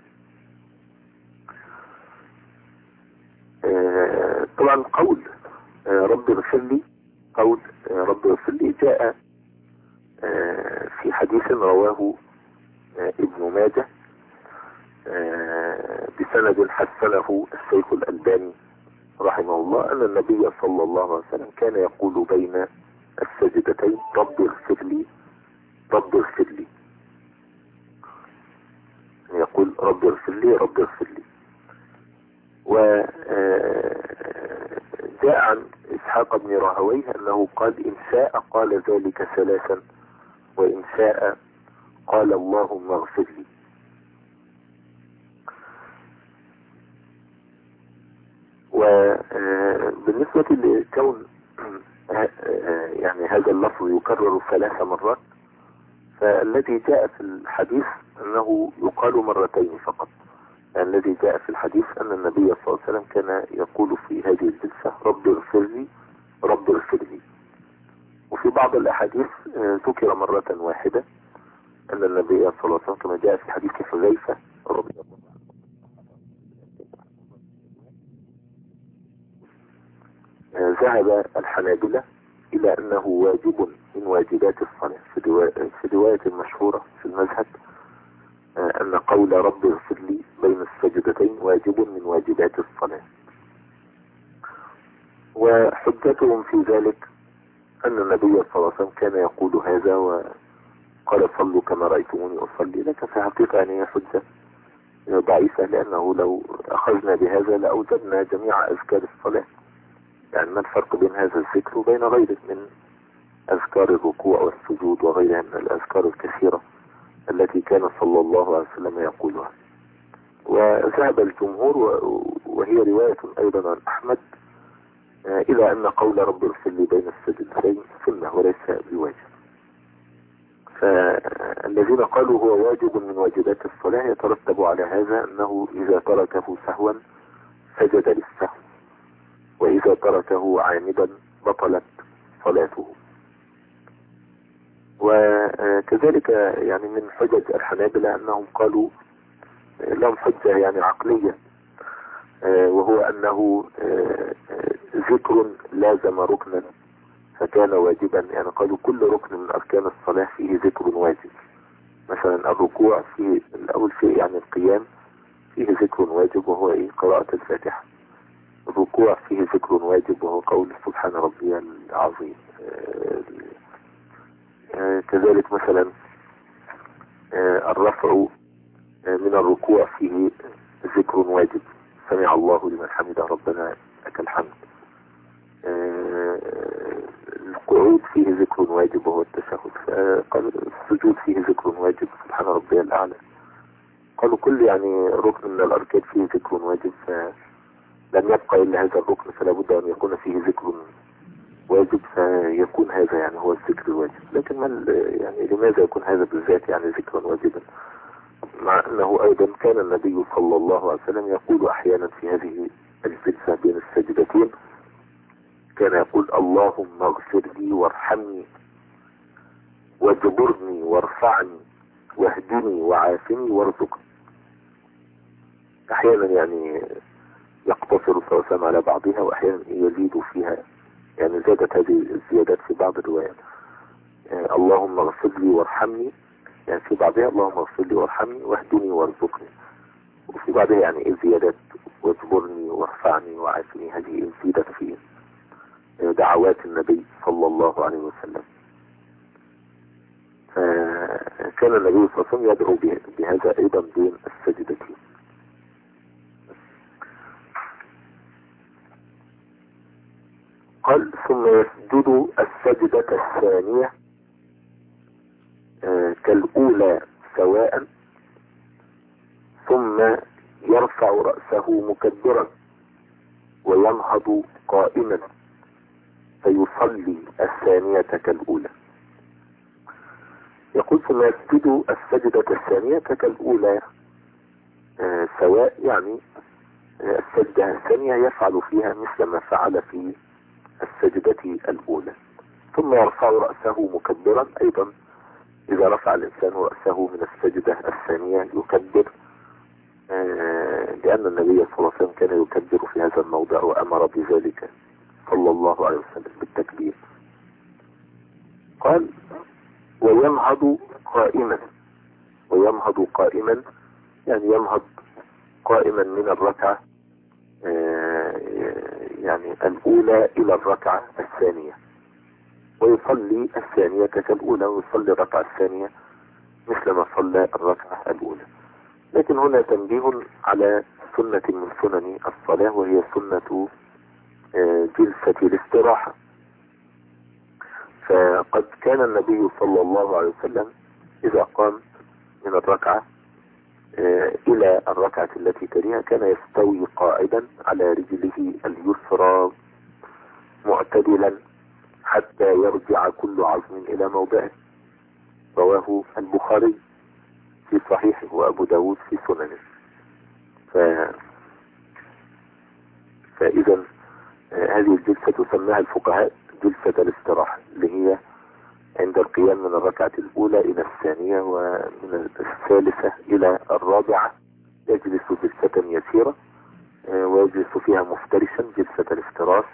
آه طبعا قول آه رب اغفر لي، قول آه رب اغفر لي جاء آه في حديث رواه آه ابن ماجه آه بسند حسنه الشيخ الألباني رحمه الله، أن النبي صلى الله عليه وسلم كان يقول بين السجدتين رب اغفر لي رب اغفر لي، يقول رب اغفر لي رب اغفر لي. وجاء جاء عن إسحاق بن راهويه أنه قال إن شاء قال ذلك ثلاثا وإن شاء قال اللهم اغفر لي. وبالنسبة لكون يعني هذا اللفظ يكرر ثلاث مرات، فالذي جاء في الحديث أنه يقال مرتين فقط. يعني الذي جاء في الحديث أن النبي صلى الله عليه وسلم كان يقول في هذه الجلسة رب اغفر لي رب اغفر لي. وفي بعض الأحاديث ذكر مرة واحدة أن النبي صلى الله عليه وسلم كما جاء في حديث حذيفة رضي الله عنه. ذهب الحنابلة إلى أنه واجب من واجبات الصلاة في رواية مشهورة في المذهب أن قول رب اغفر لي بين السجدتين واجب من واجبات الصلاة. وحجتهم في ذلك أن النبي صلى الله عليه وسلم كان يقول هذا وقال صلوا كما رأيتموني أصلي، لكن في حقيقة أن هي حجة ضعيفة، لأنه لو أخذنا بهذا لأوجدنا جميع أذكار الصلاة. يعني ما الفرق بين هذا الذكر وبين غيره من أذكار الركوع والسجود وغيرها من الأذكار الكثيرة التي كان صلى الله عليه وسلم يقولها. وذهب الجمهور وهي رواية أيضا عن أحمد إلى أن قول رب اغفر لي بين السجدتين سنة وليس بواجب. فالذين قالوا هو واجب من واجبات الصلاة يترتب على هذا أنه إذا تركه سهوا سجد للسهو، وإذا تركه عامدا بطلت صلاته. وكذلك يعني من حجج الحنابلة أنهم قالوا لهم حجة يعني عقلية، وهو أنه ذكر لازم ركنا فكان واجبا. يعني قالوا كل ركن من أركان الصلاة فيه ذكر واجب. مثلا الركوع فيه الأول شيء يعني القيام فيه ذكر واجب وهو إيه؟ قراءة الفاتحة. الركوع فيه ذكر واجب وهو قول سبحان ربي العظيم. كذلك مثلا الرفع من الركوع فيه ذكر واجب، سمع الله لمن حمده ربنا لك الحمد. القعود فيه ذكر واجب وهو التشهد. قال السجود فيه ذكر واجب سبحان ربي الأعلى. قالوا كل يعني ركن من الأركان فيه ذكر واجب، فلم يبقى إلا هذا الركن فلا بد أن يكون فيه ذكر واجب، فيكون هذا يعني هو الذكر الواجب. لكن من يعني لماذا يكون هذا بالذات يعني ذكرا واجبا، مع أنه أيضا كان النبي صلى الله عليه وسلم يقول أحيانا في هذه الجلسة بين السجدتين كان يقول اللهم اغفر لي وارحمني واجبرني وارفعني واهدني وعافني وارزقني. أحيانا يعني يقتصر صلى الله عليه وسلم على بعضها وأحيانا يزيد فيها، يعني زادت هذه الزيادات في بعض الروايات. يعني اللهم اغفر لي وارحمني، يعني في بعضها اللهم اغفر لي وارحمني واهدني وارزقني، وفي بعضها يعني الزيادات واجبرني وارفعني وعافني. هذه زيادت في دعوات النبي صلى الله عليه وسلم. فكان النبي صلى الله عليه وسلم يدعو بهذا أيضا بين السجدتين. قال ثم يسجد السجدة الثانية كالأولى سواء، ثم يرفع رأسه مكبرا وينهض قائما فيصلي الثانية كالأولى. يقول ثم يسجد السجدة الثانية كالأولى سواء، يعني السجدة الثانية يفعل فيها مثل ما فعل في السجدة الأولى. ثم يرفع رأسه مكبرا أيضا، إذا رفع الإنسان رأسه من السجدة الثانية يكبر، لأن النبي صلى الله عليه وسلم كان يكبر في هذا الموضع وأمر بذلك صلى الله عليه وسلم بالتكبير. قال وينهض قائما، وينهض قائما يعني ينهض قائما من الركعة يعني الأولى إلى الركعة الثانية، ويصلي الثانية كالأولى، ويصلي الركعة الثانية مثل ما صلى الركعة الأولى. لكن هنا تنبيه على سنة من سنن الصلاة، وهي سنة جلسة الاستراحة. فقد كان النبي صلى الله عليه وسلم إذا قام من الركعة إلى الركعة التي تليها كان يستوي قاعدا على رجله اليسرى معتدلا حتى يرجع كل عظم إلى موضعه. رواه البخاري في صحيحه وأبو داود في سننه. ف... فإذا هذه الجلسة تسميها الفقهاء جلسة الاستراحة، اللي هي عند القيام من الركعة الأولى إلى الثانية ومن الثالثة إلى الرابعة يجلس جلسة يسيرة ويجلس فيها مفترشا جلسة الافتراش.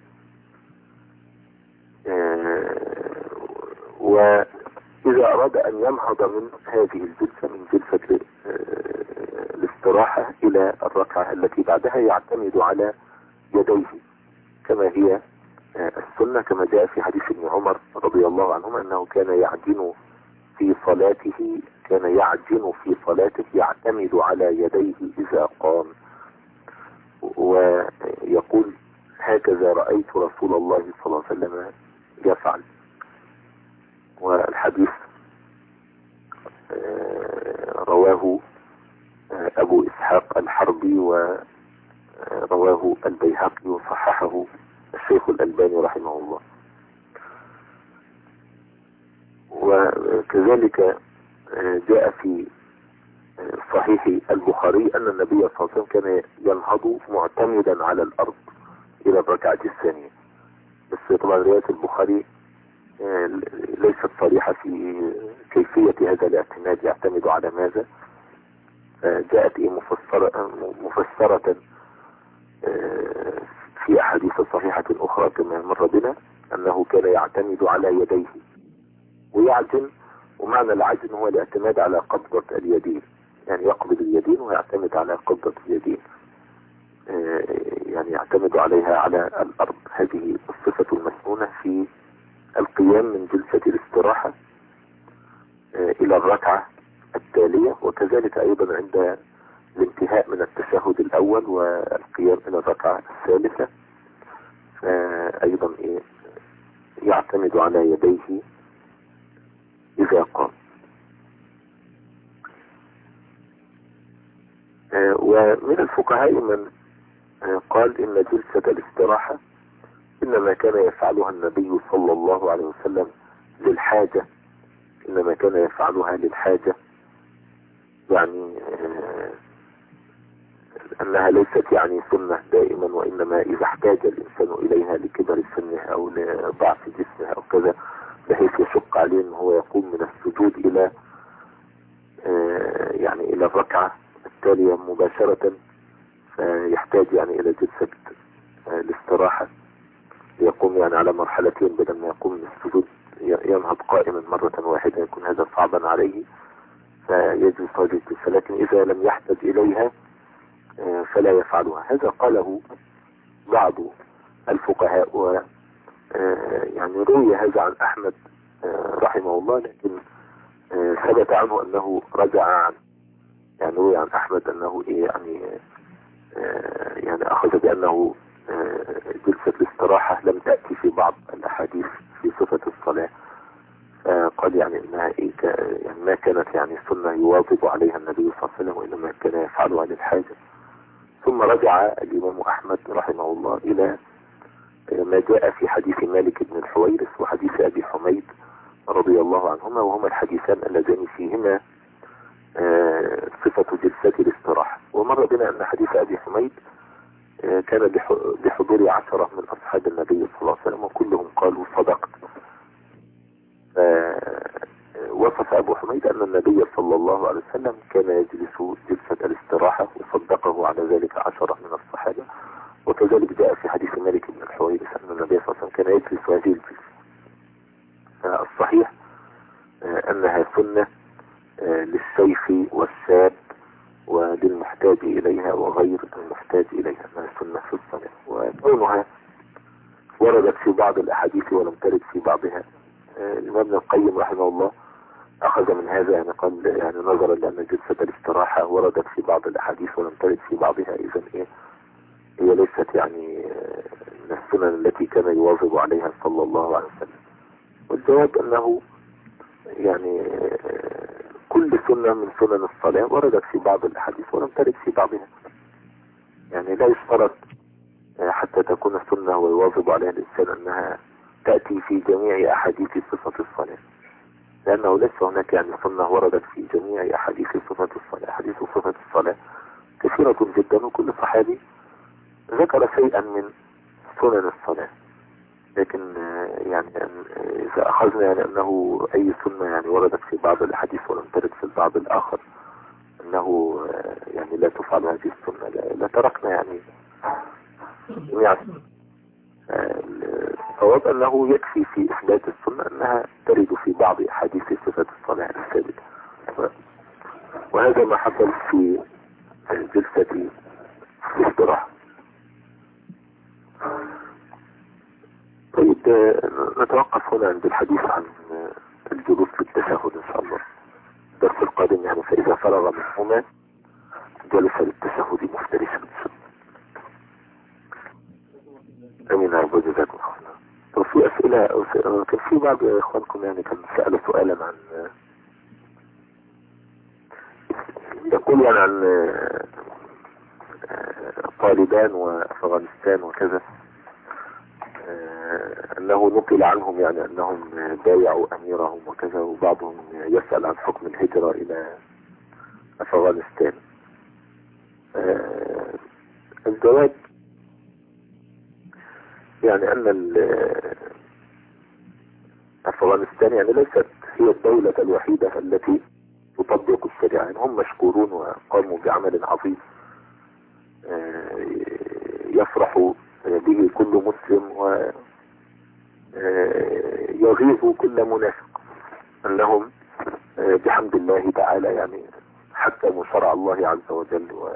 وإذا أراد أن ينهض من هذه الجلسة من جلسة الاستراحة إلى الركعة التي بعدها يعتمد على يديه كما هي السنة، كما جاء في حديث ابن عمر رضي الله عنهما أنه كان يعجن في صلاته كان يعجن في صلاته يعتمد على يديه إذا قام، ويقول هكذا رأيت رسول الله صلى الله عليه وسلم يفعل. والحديث رواه أبو إسحاق الحربي ورواه البيهقي وصححه الشيخ الألباني رحمه الله. وكذلك جاء في صحيح البخاري أن النبي صلى الله عليه وسلم كان ينهض معتمدا على الأرض إلى الركعة الثانية. بس طبعا رواية البخاري ليست صريحة في كيفية هذا الاعتماد، يعتمد على ماذا. جاءت مفسرة, مفسرة في أحاديث صحيحة أخرى كما مر بنا أنه كان يعتمد على يديه ويعجن، ومعنى العجن هو الاعتماد على قبضة اليدين، يعني يقبض اليدين ويعتمد على قبضة اليدين، يعني يعتمد عليها على الأرض. هذه الصفة المسنونة في القيام من جلسة الاستراحة إلى الركعة التالية، وكذلك أيضا عند الانتهاء من التشهد الأول والقيام إلى الركعة الثالثة أيضا يعتمد على يديه إذا قام. ومن الفقهاء من قال إن جلسة الاستراحة إنما كان يفعلها النبي صلى الله عليه وسلم للحاجة، إنما كان يفعلها للحاجة، يعني أنها ليست يعني سنة دائما، وإنما إذا احتاج الإنسان إليها لكبر سنه أو لضعف جسمه أو كذا بحيث يشق عليه أنه هو يقوم من السجود إلى يعني إلى الركعة التالية مباشرة، فيحتاج يعني إلى جلسة الاستراحة يقوم يعني على مرحلتين بدل ما يقوم من السجود ينهض قائما مرة واحدة، يكون هذا صعبا عليه فيجلس هذه الجلسة. لكن إذا لم يحتاج إليها فلا يفعلها. هذا قاله بعض الفقهاء، و يعني روي هذا عن أحمد رحمه الله، لكن ثبت عنه أنه رجع عن يعني روي عن أحمد أنه يعني يعني أخذ بأنه جلسة الاستراحة لم تأتي في بعض الأحاديث في صفة الصلاة، قال يعني إنها إيه يعني ما كانت يعني سنة يواظب عليها النبي صلى الله عليه وسلم، وإنما كان يفعلها للحاجة. ثم رجع الإمام أحمد رحمه الله إلى ما جاء في حديث مالك بن الحويرث وحديث أبي حميد رضي الله عنهما، وهما الحديثان اللذان فيهما صفة جلسة الاستراحة. ومر بنا أن حديث أبي حميد كان بحضور عشرة من أصحاب النبي صلى الله عليه وسلم وكلهم قالوا صدقت. وصف أبو حميد أن النبي صلى الله عليه وسلم كان يجلس جلسة الاستراحة وصدقه على ذلك عشرة من الصحابة. وكذلك جاء في حديث مالك بن الحويرث أن النبي صلى الله عليه وسلم كان يجلس هذه الجلسة. الصحيح أنها سنة للشيخ والشاب وللمحتاج إليها وغير المحتاج إليها، أنها سنة في الصلاة، وكونها وردت في بعض الأحاديث ولم ترد في بعضها. الإمام ابن القيم رحمه الله أخذ من هذا يعني قال يعني نظرا لأن جلسة الاستراحة وردت في بعض الأحاديث ولم ترد في بعضها، إذن إيه هي ليست يعني من السنن التي كان يواظب عليها صلى الله عليه وسلم؟ والجواب أنه يعني كل سنة من سنن الصلاة وردت في بعض الأحاديث ولم ترد في بعضها. يعني لا يشترط حتى تكون السنة ويواظب عليها الإنسان أنها تأتي في جميع أحاديث صفة الصلاة، لأنه ليس هناك يعني سنة وردت في جميع أحاديث صفة الصلاة. أحاديث صفة الصلاة كثيرة جدا، وكل صحابي ذكر شيئا من سنن الصلاة. لكن يعني إذا أخذنا يعني أنه أي سنة يعني وردت في بعض الأحاديث ولم ترد في البعض الآخر أنه يعني لا تفعل هذه السنة، لا تركنا يعني جميع. الصواب أنه يكفي في إثبات السنة أنها ترد في بعض أحاديث صفة الصلاة الثابتة، وهذا ما حصل في جلسة الاستراحة. طيب نتوقف هنا عند الحديث عن الجلوس للتشهد إن شاء الله الدرس القادم، يعني فإذا فرغ منهما جلس للتشهد مفترشا. أمين عبد جزاكم الله. طب في أسئلة؟ كان في بعض إخوانكم يعني كان سأل سؤالا عن يقول يعني عن طالبان وأفغانستان وكذا، أنه نقل عنهم يعني أنهم بايعوا أميرهم وكذا، وبعضهم يسأل عن حكم الهجرة إلى أفغانستان. الجواب يعني أن أفغانستان يعني ليست هي الدولة الوحيدة التي تطبق الشريعة، يعني هم مشكورون وقاموا بعمل عظيم يفرح به كل مسلم ويغيظ كل منافق أنهم بحمد الله تعالى يعني حكموا شرع الله عز وجل، و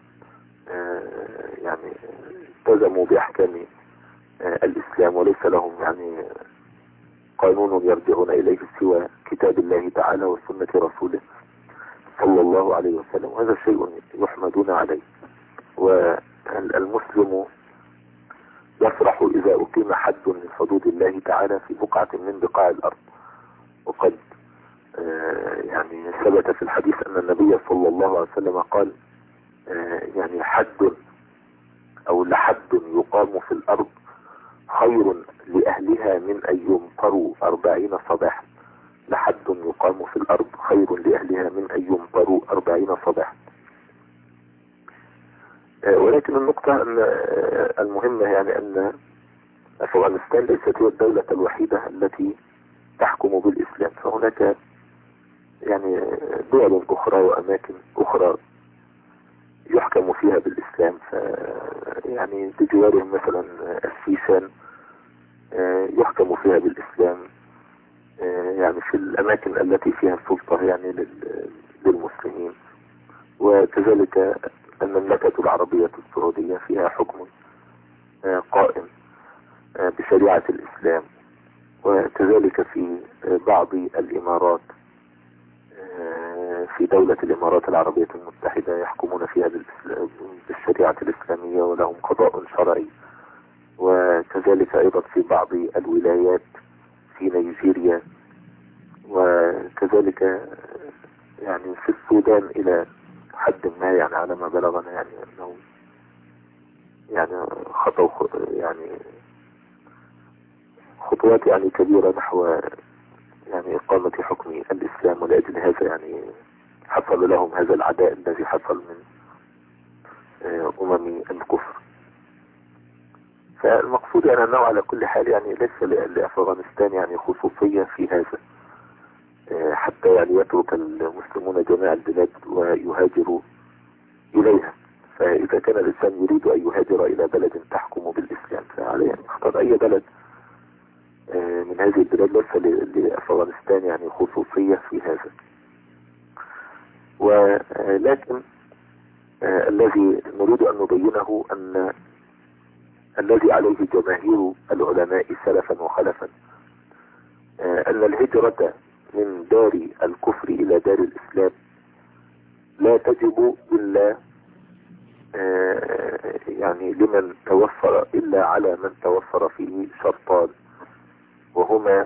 يعني التزموا بأحكام الإسلام، وليس لهم يعني قانون يرجعون إليه سوى كتاب الله تعالى وسنة رسوله صلى الله عليه وسلم، وهذا شيء يحمدون عليه. والمسلم يفرح إذا أقيم حد من حدود الله تعالى في بقعة من بقاع الأرض. وقد يعني ثبت في الحديث أن النبي صلى الله عليه وسلم قال يعني حد أو لحد يقام في الأرض خير لأهلها من أن يمطروا أربعين صباحا. لحد يقام في الأرض خير لأهلها من أن يمطروا أربعين صباحا. ولكن النقطة أن المهمة يعني أن أفغانستان ليست هي الدولة الوحيدة التي تحكم بالإسلام، فهناك يعني دول أخرى وأماكن أخرى يحكم فيها بالإسلام. ف يعني بجوارهم مثلا السيشان يحكم فيها بالإسلام، يعني في الأماكن التي فيها السلطة يعني للمسلمين. وكذلك المملكة العربية السعودية فيها حكم قائم بشريعة الإسلام. وكذلك في بعض الإمارات، في دولة الإمارات العربية المتحدة يحكمون فيها بالشريعة الإسلامية ولهم قضاء شرعي. وكذلك أيضا في بعض الولايات في نيجيريا، وكذلك يعني في السودان إلى حد ما يعني على ما بلغنا يعني أنه يعني خطوا يعني خطوات يعني كبيرة نحو يعني إقامة حكم الإسلام، ولأجل هذا يعني حصل لهم هذا العداء الذي حصل من أمم الكفر. فالمقصود يعني أنه على كل حال يعني ليس لأفغانستان يعني خصوصية في هذا، حتى يعني يترك المسلمون جميع البلاد ويهاجروا إليها. فإذا كان الإنسان يريد أن يهاجر إلى بلد تحكم بالإسلام فعليه أن يختار أي بلد من هذه البلاد، ليس لأفغانستان يعني خصوصية في هذا. ولكن الذي نريد أن نبينه أن الذي عليه جماهير العلماء سلفا وخلفا أن الهجرة من دار الكفر إلى دار الإسلام لا تجب إلا يعني لمن توفر إلا على من توفر فيه شرطان، وهما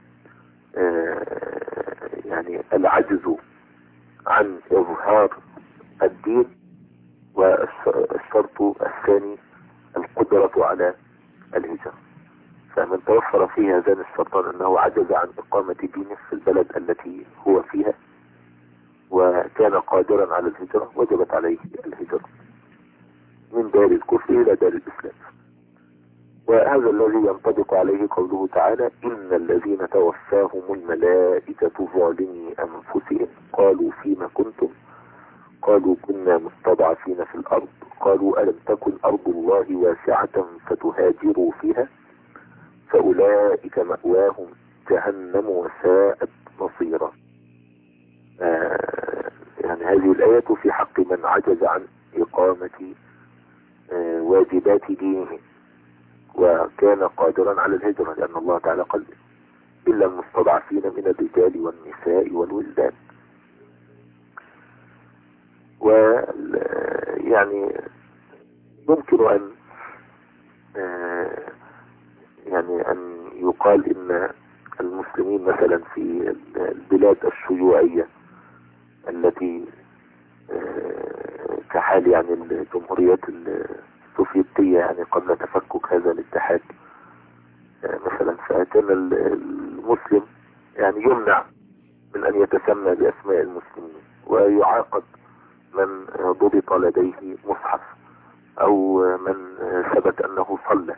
يعني العجز عن إظهار الدين، والشرط الثاني القدرة على الهجرة. فمن توفر فيه هذان الشرطان أنه عجز عن إقامة دينه في البلد التي هو فيها وكان قادرا على الهجرة، وجبت عليه الهجرة من دار الكفر إلى دار الإسلام. وهذا الذي ينطبق عليه قوله تعالى: إن الذين توفاهم الملائكة ظالمي أنفسهم قالوا فيما كنتم قالوا كنا مستضعفين في الأرض قالوا ألم تكن أرض الله واسعة فتهاجروا فيها فأولئك مأواهم جهنم وساءت مصيرا. آه يعني هذه الآية في حق من عجز عن إقامة آه واجبات دينه وكان قادرا على الهجرة، لأن الله تعالى قال: إلا المستضعفين من الرجال والنساء والولدان. ويعني ممكن أن آه يعني أن يقال إن المسلمين مثلا في البلاد الشيوعية التي كحال يعني الجمهوريات السوفيتية يعني قبل تفكك هذا الاتحاد مثلا، فكان المسلم يعني يمنع من أن يتسمى بأسماء المسلمين، ويعاقب من ضبط لديه مصحف أو من ثبت أنه صلى،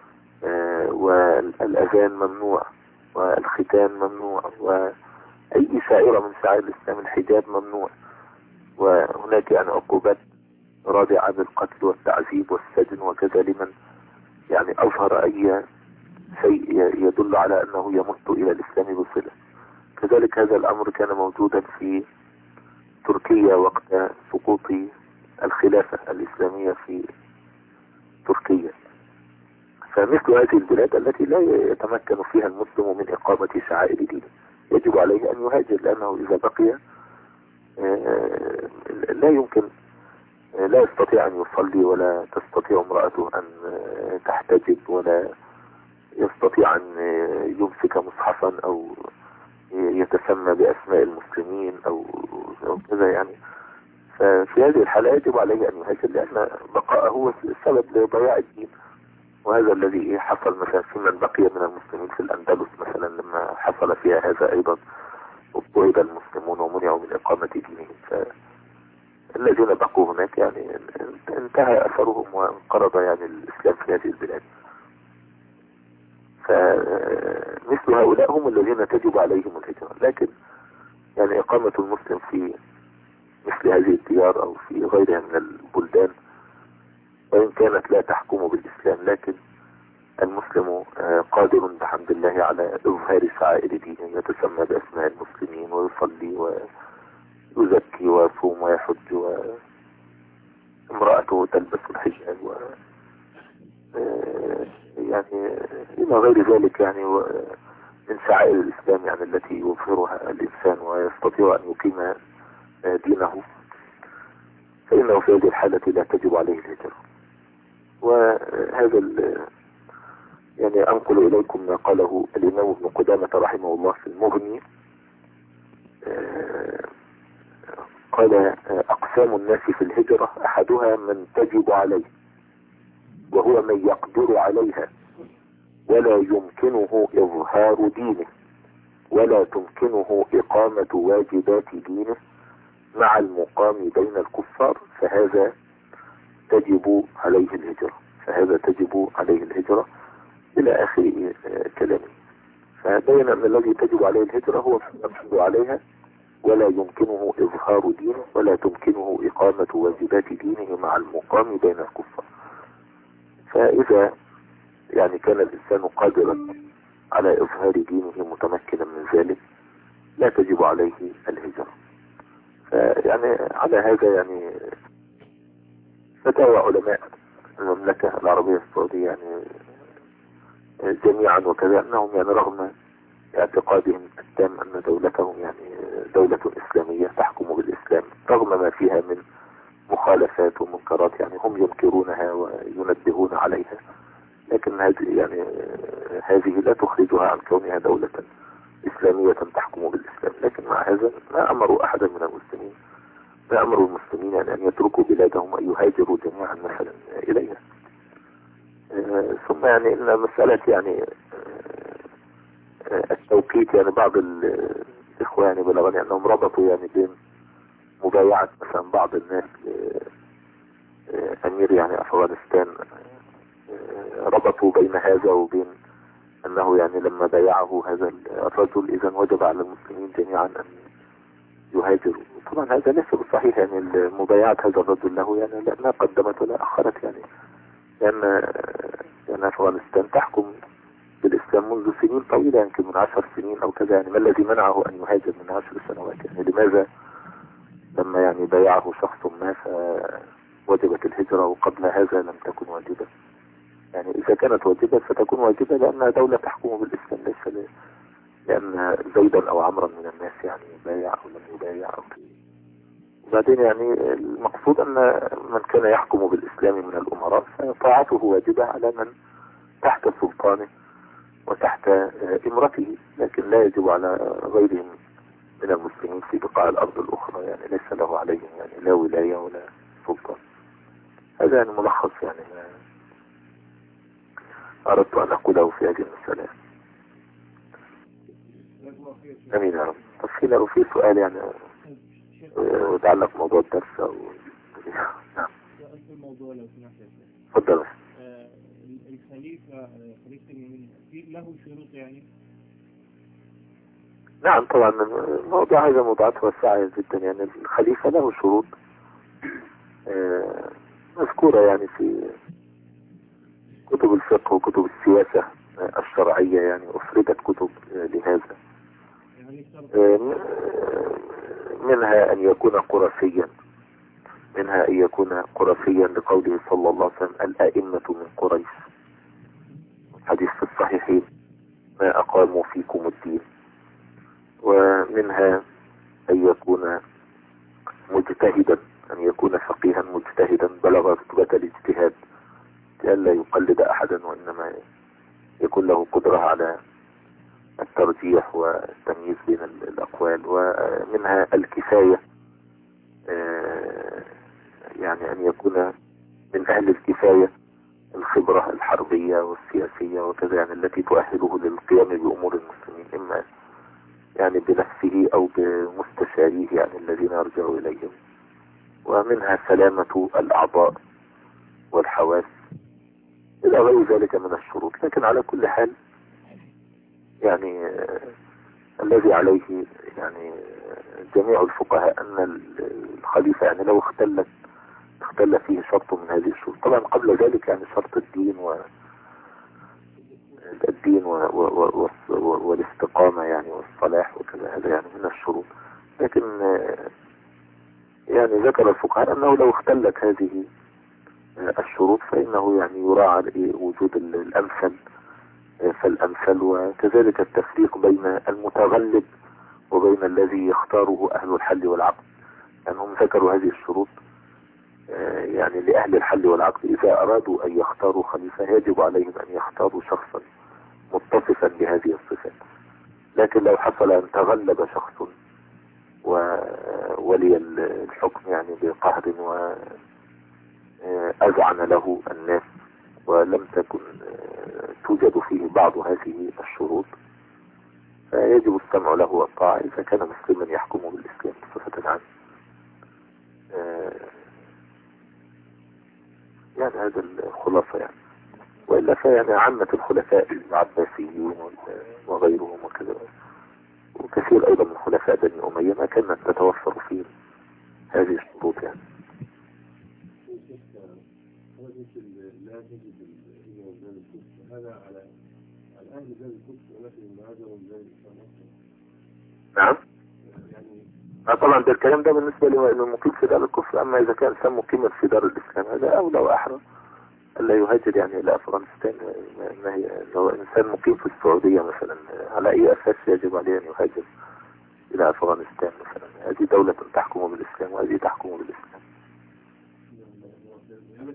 والأذان ممنوع والختان ممنوع وأي شعيرة من شعائر الإسلام، الحجاب ممنوع، وهناك يعني عقوبات رادعة بالقتل والتعذيب والسجن وكذا لمن يعني أظهر أي شيء يدل على أنه يمت إلى الإسلام بصلة. كذلك هذا الأمر كان موجودا في تركيا وقت سقوط الخلافة الإسلامية في تركيا. فمثل هذه البلاد التي لا يتمكن فيها المسلم من إقامة شعائر دينه يجب عليه أن يهاجر، لأنه إذا بقي لا يمكن لا يستطيع أن يصلي، ولا تستطيع امرأته أن تحتجب، ولا يستطيع أن يمسك مصحفا أو يتسمى بأسماء المسلمين أو أو كذا يعني. ففي هذه الحالة يجب عليه أن يهاجر، لأن بقاءه هو السبب لضياع الدين. وهذا الذي حصل مثلا في من بقي من المسلمين في الأندلس مثلا، لما حصل فيها هذا أيضا اضطهد المسلمون ومنعوا من إقامة دينهم، فالذين بقوا هناك يعني انتهى أثرهم وانقرض يعني الإسلام في هذه البلاد. فمثل هؤلاء هم الذين تجب عليهم الهجرة. لكن يعني إقامة المسلم في مثل هذه الديار أو في غيرها من البلدان، وإن كانت لا تحكم بالإسلام، لكن المسلم قادر بحمد الله على إظهار شعائر دينه، يتسمى بأسماء المسلمين ويصلي ويزكي ويصوم ويحج، وامرأته تلبس الحجاب و يعني إلى غير ذلك يعني من شعائر الإسلام يعني التي يظهرها الإنسان ويستطيع أن يقيم دينه، فإنه في هذه الحالة لا تجب عليه الهجرة. وهذا يعني أنقل إليكم ما قاله الإمام ابن قدامة رحمه الله في المغني. قال: أقسام الناس في الهجرة أحدها من تجب عليه وهو من يقدر عليها ولا يمكنه إظهار دينه ولا تمكنه إقامة واجبات دينه مع المقام بين الكفار، فهذا تجب عليه الهجرة فهذا تجب عليه الهجرة إلى آخر كلامه. فبين أن الذي تجب عليه الهجرة هو من يقدر عليها ولا يمكنه إظهار دينه ولا تمكنه إقامة واجبات دينه مع المقام بين الكفار. فإذا يعني كان الإنسان قادرا على إظهار دينه متمكنا من ذلك لا تجب عليه الهجرة. فيعني على هذا يعني فتاوى علماء المملكة العربية السعودية يعني جميعا وكذا أنهم يعني رغم اعتقادهم التام أن دولتهم يعني دولة إسلامية تحكم بالإسلام، رغم ما فيها من مخالفات ومنكرات يعني هم ينكرونها وينبهون عليها، لكن هذه يعني هذه لا تخرجها عن كونها دولة إسلامية تحكم بالإسلام. لكن مع هذا ما أمروا أحدا من المسلمين ما أمروا المسلمين يعني أن يتركوا بلادهم وأن يهاجروا جميعا مثلا إليها. ثم يعني إن مسألة يعني التوقيت يعني بعض الإخوة يعني بلغني أنهم ربطوا يعني بين مبايعة مثلا بعض الناس أمير يعني أفغانستان، ربطوا بين هذا وبين أنه يعني لما بايعه هذا الرجل إذا وجب على المسلمين جميعا أن يهاجروا. طبعا هذا ليس بالصحيح، يعني مبايعة هذا الرجل له يعني لا ما قدمت ولا أخرت، يعني لأن يعني أفغانستان تحكم بالإسلام منذ سنين طويلة يمكن من عشر سنين أو كذا، يعني ما الذي منعه أن يهاجر من عشر سنوات؟ يعني لماذا لما يعني بايعه شخص ما فوجبت الهجرة وقبل هذا لم تكن واجبة؟ يعني إذا كانت واجبة فتكون واجبة لأنها دولة تحكم بالإسلام، ليس لأن زيدا أو عمرا من الناس يعني يبايع أو لم يبايع أو كذا. وبعدين يعني المقصود أن من كان يحكم بالإسلام من الأمراء فطاعته واجبة على من تحت سلطانه وتحت إمرته، لكن لا يجب على غيرهم من المسلمين في بقاع الأرض الأخرى، يعني ليس له عليهم يعني لا ولاية ولا سلطان. هذا يعني ملخص يعني أردت أن أقوله في هذه المسألة. أمين يا رب. طب في لو في سؤال يعني يتعلق موضوع الدرس أو نعم الموضوع لو سمحت. تفضل. الخليفة خليفة المؤمنين في له شروط يعني؟ نعم طبعا الموضوع هذا موضوعات واسعة جدا، يعني الخليفة له شروط مذكورة يعني في كتب الفقه وكتب السياسة الشرعية، يعني أفردت كتب لهذا، منها أن يكون قرشيا منها أن يكون قرشيا لقوله صلى الله عليه وسلم الأئمة من قريش، حديث في الصحيحين ما أقاموا فيكم الدين. ومنها أن يكون مجتهدا، أن يكون فقيها مجتهدا بلغ رتبة الاجتهاد لئلا يقلد أحدا، وإنما يكون له قدرة على الترجيح والتمييز بين الأقوال. ومنها الكفاية، يعني أن يكون من أهل الكفاية الخبرة الحربية والسياسية وكذا، يعني التي تؤهله للقيام بأمور المسلمين إما يعني بنفسه أو بمستشاريه يعني الذين يرجع إليهم. ومنها سلامة الأعضاء والحواس إلى غير ذلك من الشروط. لكن على كل حال يعني آه الذي عليه يعني جميع الفقهاء أن الخليفة يعني لو اختلت اختل فيه شرط من هذه الشروط، طبعا قبل ذلك يعني شرط الدين و الدين و... و... و... والاستقامة يعني والصلاح وكذا، هذا يعني من الشروط. لكن يعني ذكر الفقهاء أنه لو اختلت هذه الشروط فإنه يعني يراعى وجود الأمثل فالأمثل، وكذلك التفريق بين المتغلب وبين الذي يختاره أهل الحل والعقد. يعني هم ذكروا هذه الشروط يعني لأهل الحل والعقد إذا أرادوا أن يختاروا خليفة يجب عليهم أن يختاروا شخصا متصفا بهذه الصفات. لكن لو حصل أن تغلب شخص وولي الحكم يعني بقهر وأذعن له الناس ولم تكن توجد فيه بعض هذه الشروط فيجب السمع له والطاعة إذا كان مسلما يحكم بالإسلام بصفة عامة. يعني هذا الخلاصة يعني. وإلا فيعني عامة الخلفاء العباسيين وغيرهم وكذا وكثير أيضا من خلفاء بني أمية ما كانت تتوفر فيه هذه الشروط يعني. هذا على الآن بلاد الكفر ولكن هذا بلاد الإسلام. نعم. يعني طبعا ده الكلام ده بالنسبة للمقيم في دار الكفر، أما إذا كان سموا قيمة في دار الإسلام هذا أولى وأحرى ألا يهاجر يعني إلى أفغانستان. ما هي لو إنسان مقيم في السعودية مثلا على أي أساس يجب عليه أن يهاجر إلى أفغانستان مثلا؟ هذه دولة تحكم بالإسلام وهذه تحكم بالإسلام.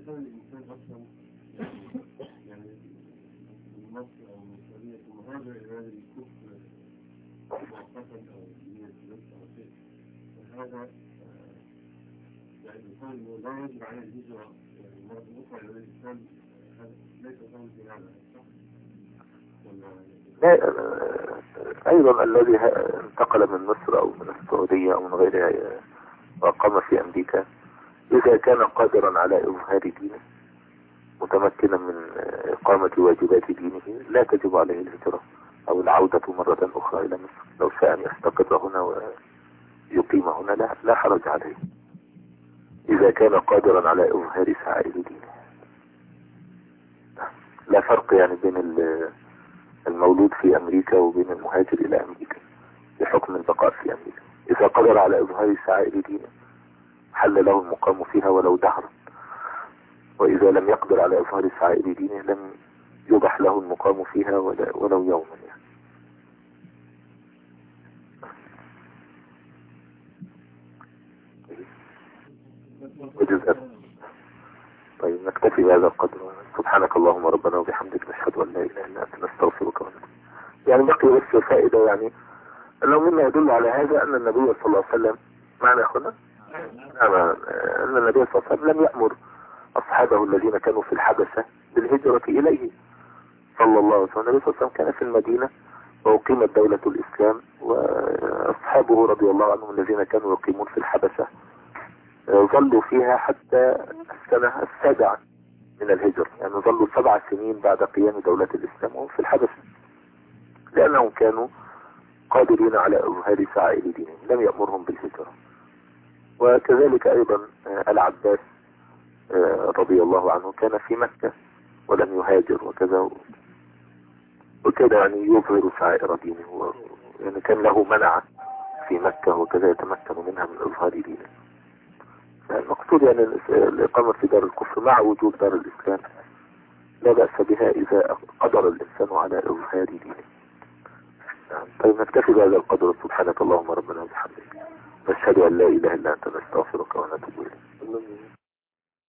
كان الإنسان أصلا يعني المصر أو المصرية المهاجر إلى هذا الكفر مؤقتا أو بنية نفس أو شيء، فهذا يعني الإنسان لا يجب عليه الهجرة يعني مرة أخرى إلى الإسلام، هذا ليس قول في هذا صح؟ أيضا الذي انتقل من مصر أو من السعودية أو من غيرها وقام في أمريكا إذا كان قادرا على إظهار دينه متمكنا من إقامة واجبات دينه لا تجب عليه الهجرة أو العودة مرة أخرى إلى مصر. لو شاء أن يستقر هنا ويقيم هنا لا, لا حرج عليه إذا كان قادرا على إظهار سعائر دينه. لا فرق يعني بين المولود في أمريكا وبين المهاجر إلى أمريكا بحكم البقاء في أمريكا. إذا قدر على إظهار سعائر دينه حل له المقام فيها ولو دهرا، وإذا لم يقدر على إظهار سعائر دينه لم يبح له المقام فيها ولو يوما يعني. وجزء. طيب نكتفي بهذا القدر. سبحانك اللهم ربنا وبحمدك نشهد أن لا إله إلا أنت نستغفرك ونتوب. يعني بقي بس فائدة يعني لو مما يدل على هذا أن النبي صلى الله عليه وسلم معنا أخونا نعم أن النبي صلى الله عليه وسلم لم يأمر أصحابه الذين كانوا في الحبشة بالهجرة إليه صلى الله عليه وسلم. النبي صلى الله عليه وسلم كان في المدينة وأقيمت دولة الإسلام، وأصحابه رضي الله عنهم الذين كانوا يقيمون في الحبشة ظلوا فيها حتى السنة السابعة من الهجرة، يعني ظلوا سبع سنين بعد قيام دولة الإسلام وهم في الحبشة لأنهم كانوا قادرين على إظهار سعائر دينهم لم يأمرهم بالهجرة. وكذلك أيضا العباس رضي الله عنه كان في مكة ولم يهاجر وكذا وكذا يعني يظهر سعائر دينه، يعني كان له منع في مكة وكذا يتمكن منها من إظهار دينه. المقصود يعني الإقامة في دار الكفر مع وجود دار الإسلام لا بأس بها إذا قدر الإنسان على إظهار دينه. طيب نكتفي بهذا القدر. سبحانك اللهم ربنا وبحمدك نشهد أن لا إله إلا أنت نستغفرك ونتوب